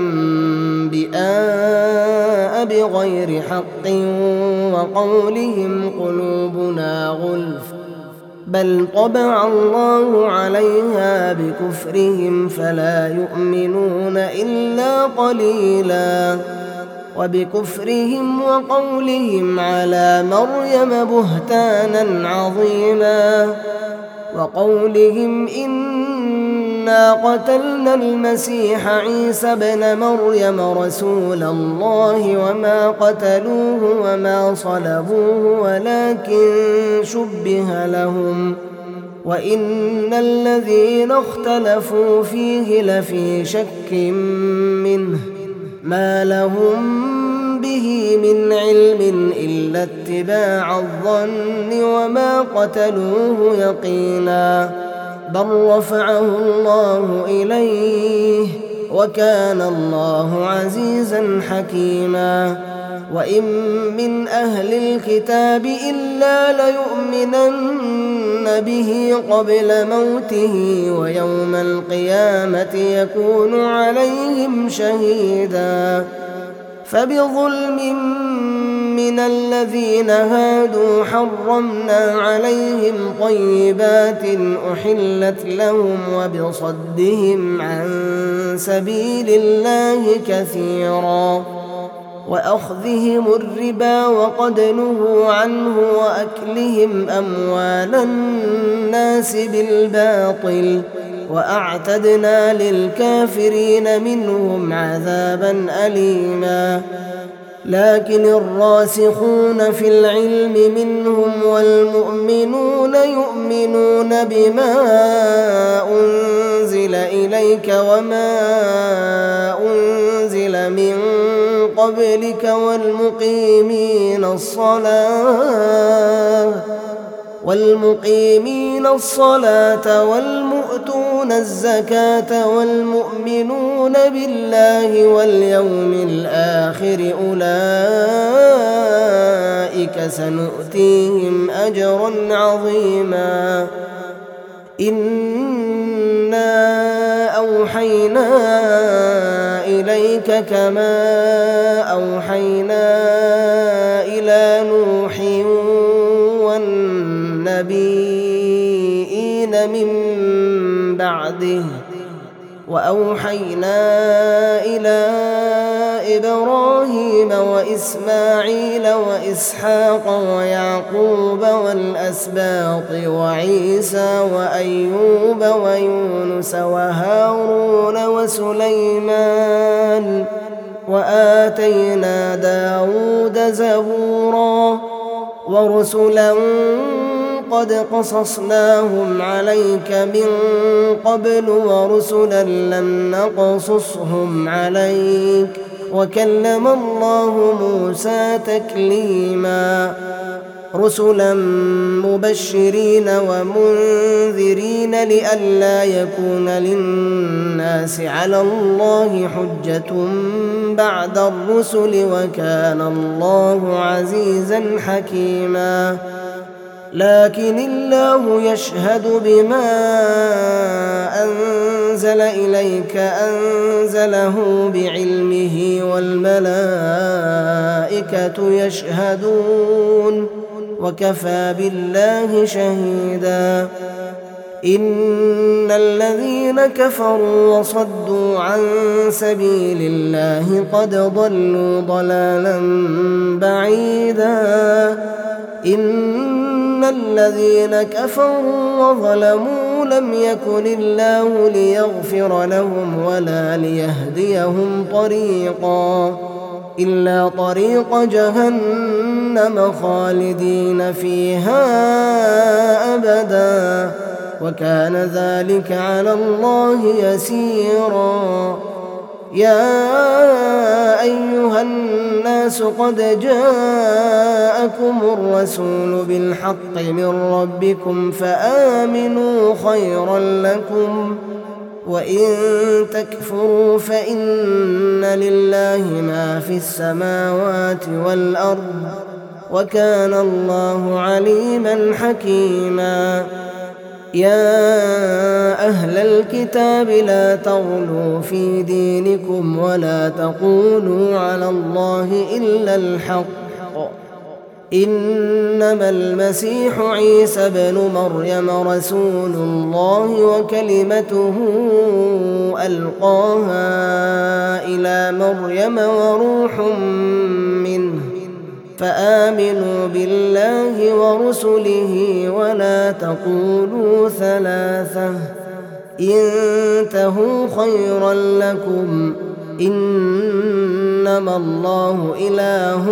[SPEAKER 1] الأنبياء بغير حق وقولهم قلوبنا غلف بل طبع الله عليها بكفرهم فلا يؤمنون إلا قليلا وبكفرهم وقولهم على مريم بهتانا عظيما وقولهم إنا قتلنا المسيح عيسى ابن مريم رسول الله وما قتلوه وما صلبوه ولكن شبه لهم وإن الذين اختلفوا فيه لفي شك منه ما لهم به من علم إلا اتباع الظن وما قتلوه يقينا بل رفعه الله إليه وكان الله عزيزا حكيما وإن من أهل الكتاب إلا ليؤمنن به قبل موته ويوم القيامة يكون عليهم شهيدا فبظلم من الذين هادوا حرمنا عليهم طيبات أحلت لهم وبصدهم عن سبيل الله كثيرا وأخذهم الربا وقد نهوا عنه وأكلهم أموال الناس بالباطل وأعتدنا للكافرين منهم عذابا أليما لكن الراسخون في العلم منهم والمؤمنون يؤمنون بما أنزل إليك وما أنزل من قبلك والمقيمين الصلاة والمقيمين الصلاة والمؤتون الزكاة والمؤمنون بالله واليوم الآخر أولئك سنؤتيهم أجرا عظيما إنا أوحينا إليك كما أوحينا إلى نوح والنبيين من بعده وأوحينا إلى إبراهيم وإسماعيل وإسحاق ويعقوب والأسباط وعيسى وأيوب ويونس وهارون وسليمان وآتينا داود زبورا ورسلا قد قصصناهم عليك من قبل ورسلا لم نقصصهم عليك وكلم الله موسى تكليما رسلا مبشرين ومنذرين لئلا يكون للناس على الله حجة بعد الرسل وكان الله عزيزا حكيما لكن الله يشهد بما أنزل إليك أنزله بعلمه والملائكة يشهدون وكفى بالله شهيدا إن الذين كفروا وصدوا عن سبيل الله قد ضلوا ضلالا بعيدا إن الذين كفروا وظلموا لم يكن الله ليغفر لهم ولا ليهديهم طريقا إلا طريق جهنم خالدين فيها أبدا وكان ذلك على الله يسيرا يا أيها الناس قد جاءكم الرسول بالحق من ربكم فآمنوا خيرا لكم وإن تكفروا فإن لله ما في السماوات والأرض وكان الله عليما حكيما يا أهل الكتاب لا تغلوا في دينكم ولا تقولوا على الله إلا الحق إنما المسيح عيسى بن مريم رسول الله وكلمته ألقاها إلى مريم وروح منه فآمنوا بالله ورسله ولا تقولوا ثلاثة انتهوا خيرا لكم إنما الله إله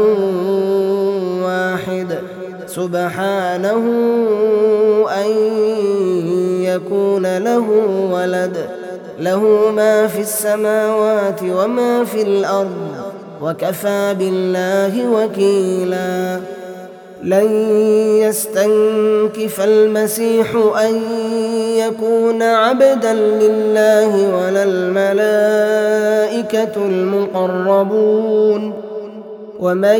[SPEAKER 1] واحد سبحانه أن يكون له ولد له ما في السماوات وما في الأرض وكفى بالله وكيلا لن يستنكف المسيح أن يكون عبدا لله ولا الملائكة المقربون ومن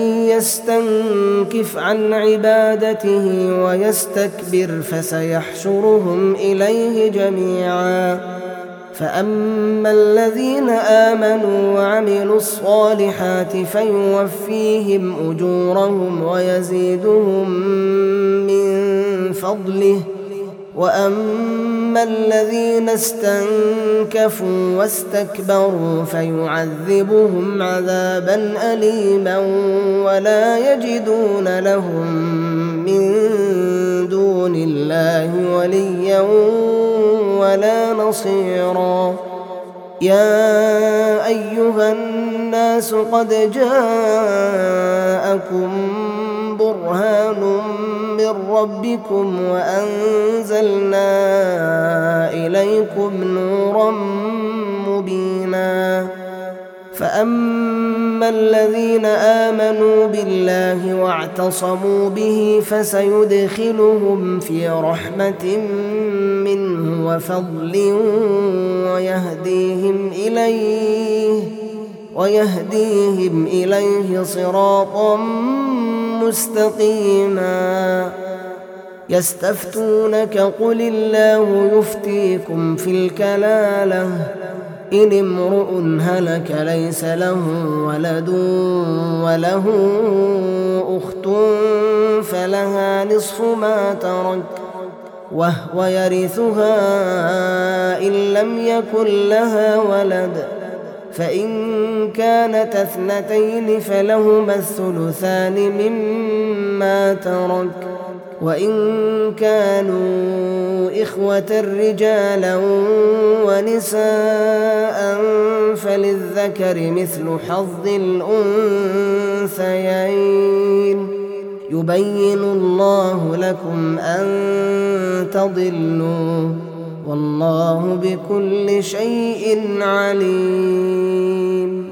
[SPEAKER 1] يستنكف عن عبادته ويستكبر فسيحشرهم إليه جميعا فأما الذين آمنوا وعملوا الصالحات فيوفيهم أجورهم ويزيدهم من فضله وأما الذين استنكفوا واستكبروا فيعذبهم عذابا أليما ولا يجدون لهم من دون الله وليا ولا نصيرا يا أيها الناس قد جاءكم برهان من ربكم وأنزلنا إليكم نورا مبينا فأما الذين آمنوا بالله واعتصموا به فسيدخلهم في رحمة منه وفضل ويهديهم إليه ويهديهم إليه صراطا مستقيما يستفتونك قل الله يفتيكم في الكلالة إن امرؤ هلك ليس له ولد وله أخت فلها نصف ما ترك وهو يرثها إن لم يكن لها ولد فإن كانت اثنتين فلهما الثلثان مما ترك وإن كانوا إخوة رجالا ونساء فللذكر مثل حظ الأنثيين يبين الله لكم أن تضلوا والله بكل شيء عليم.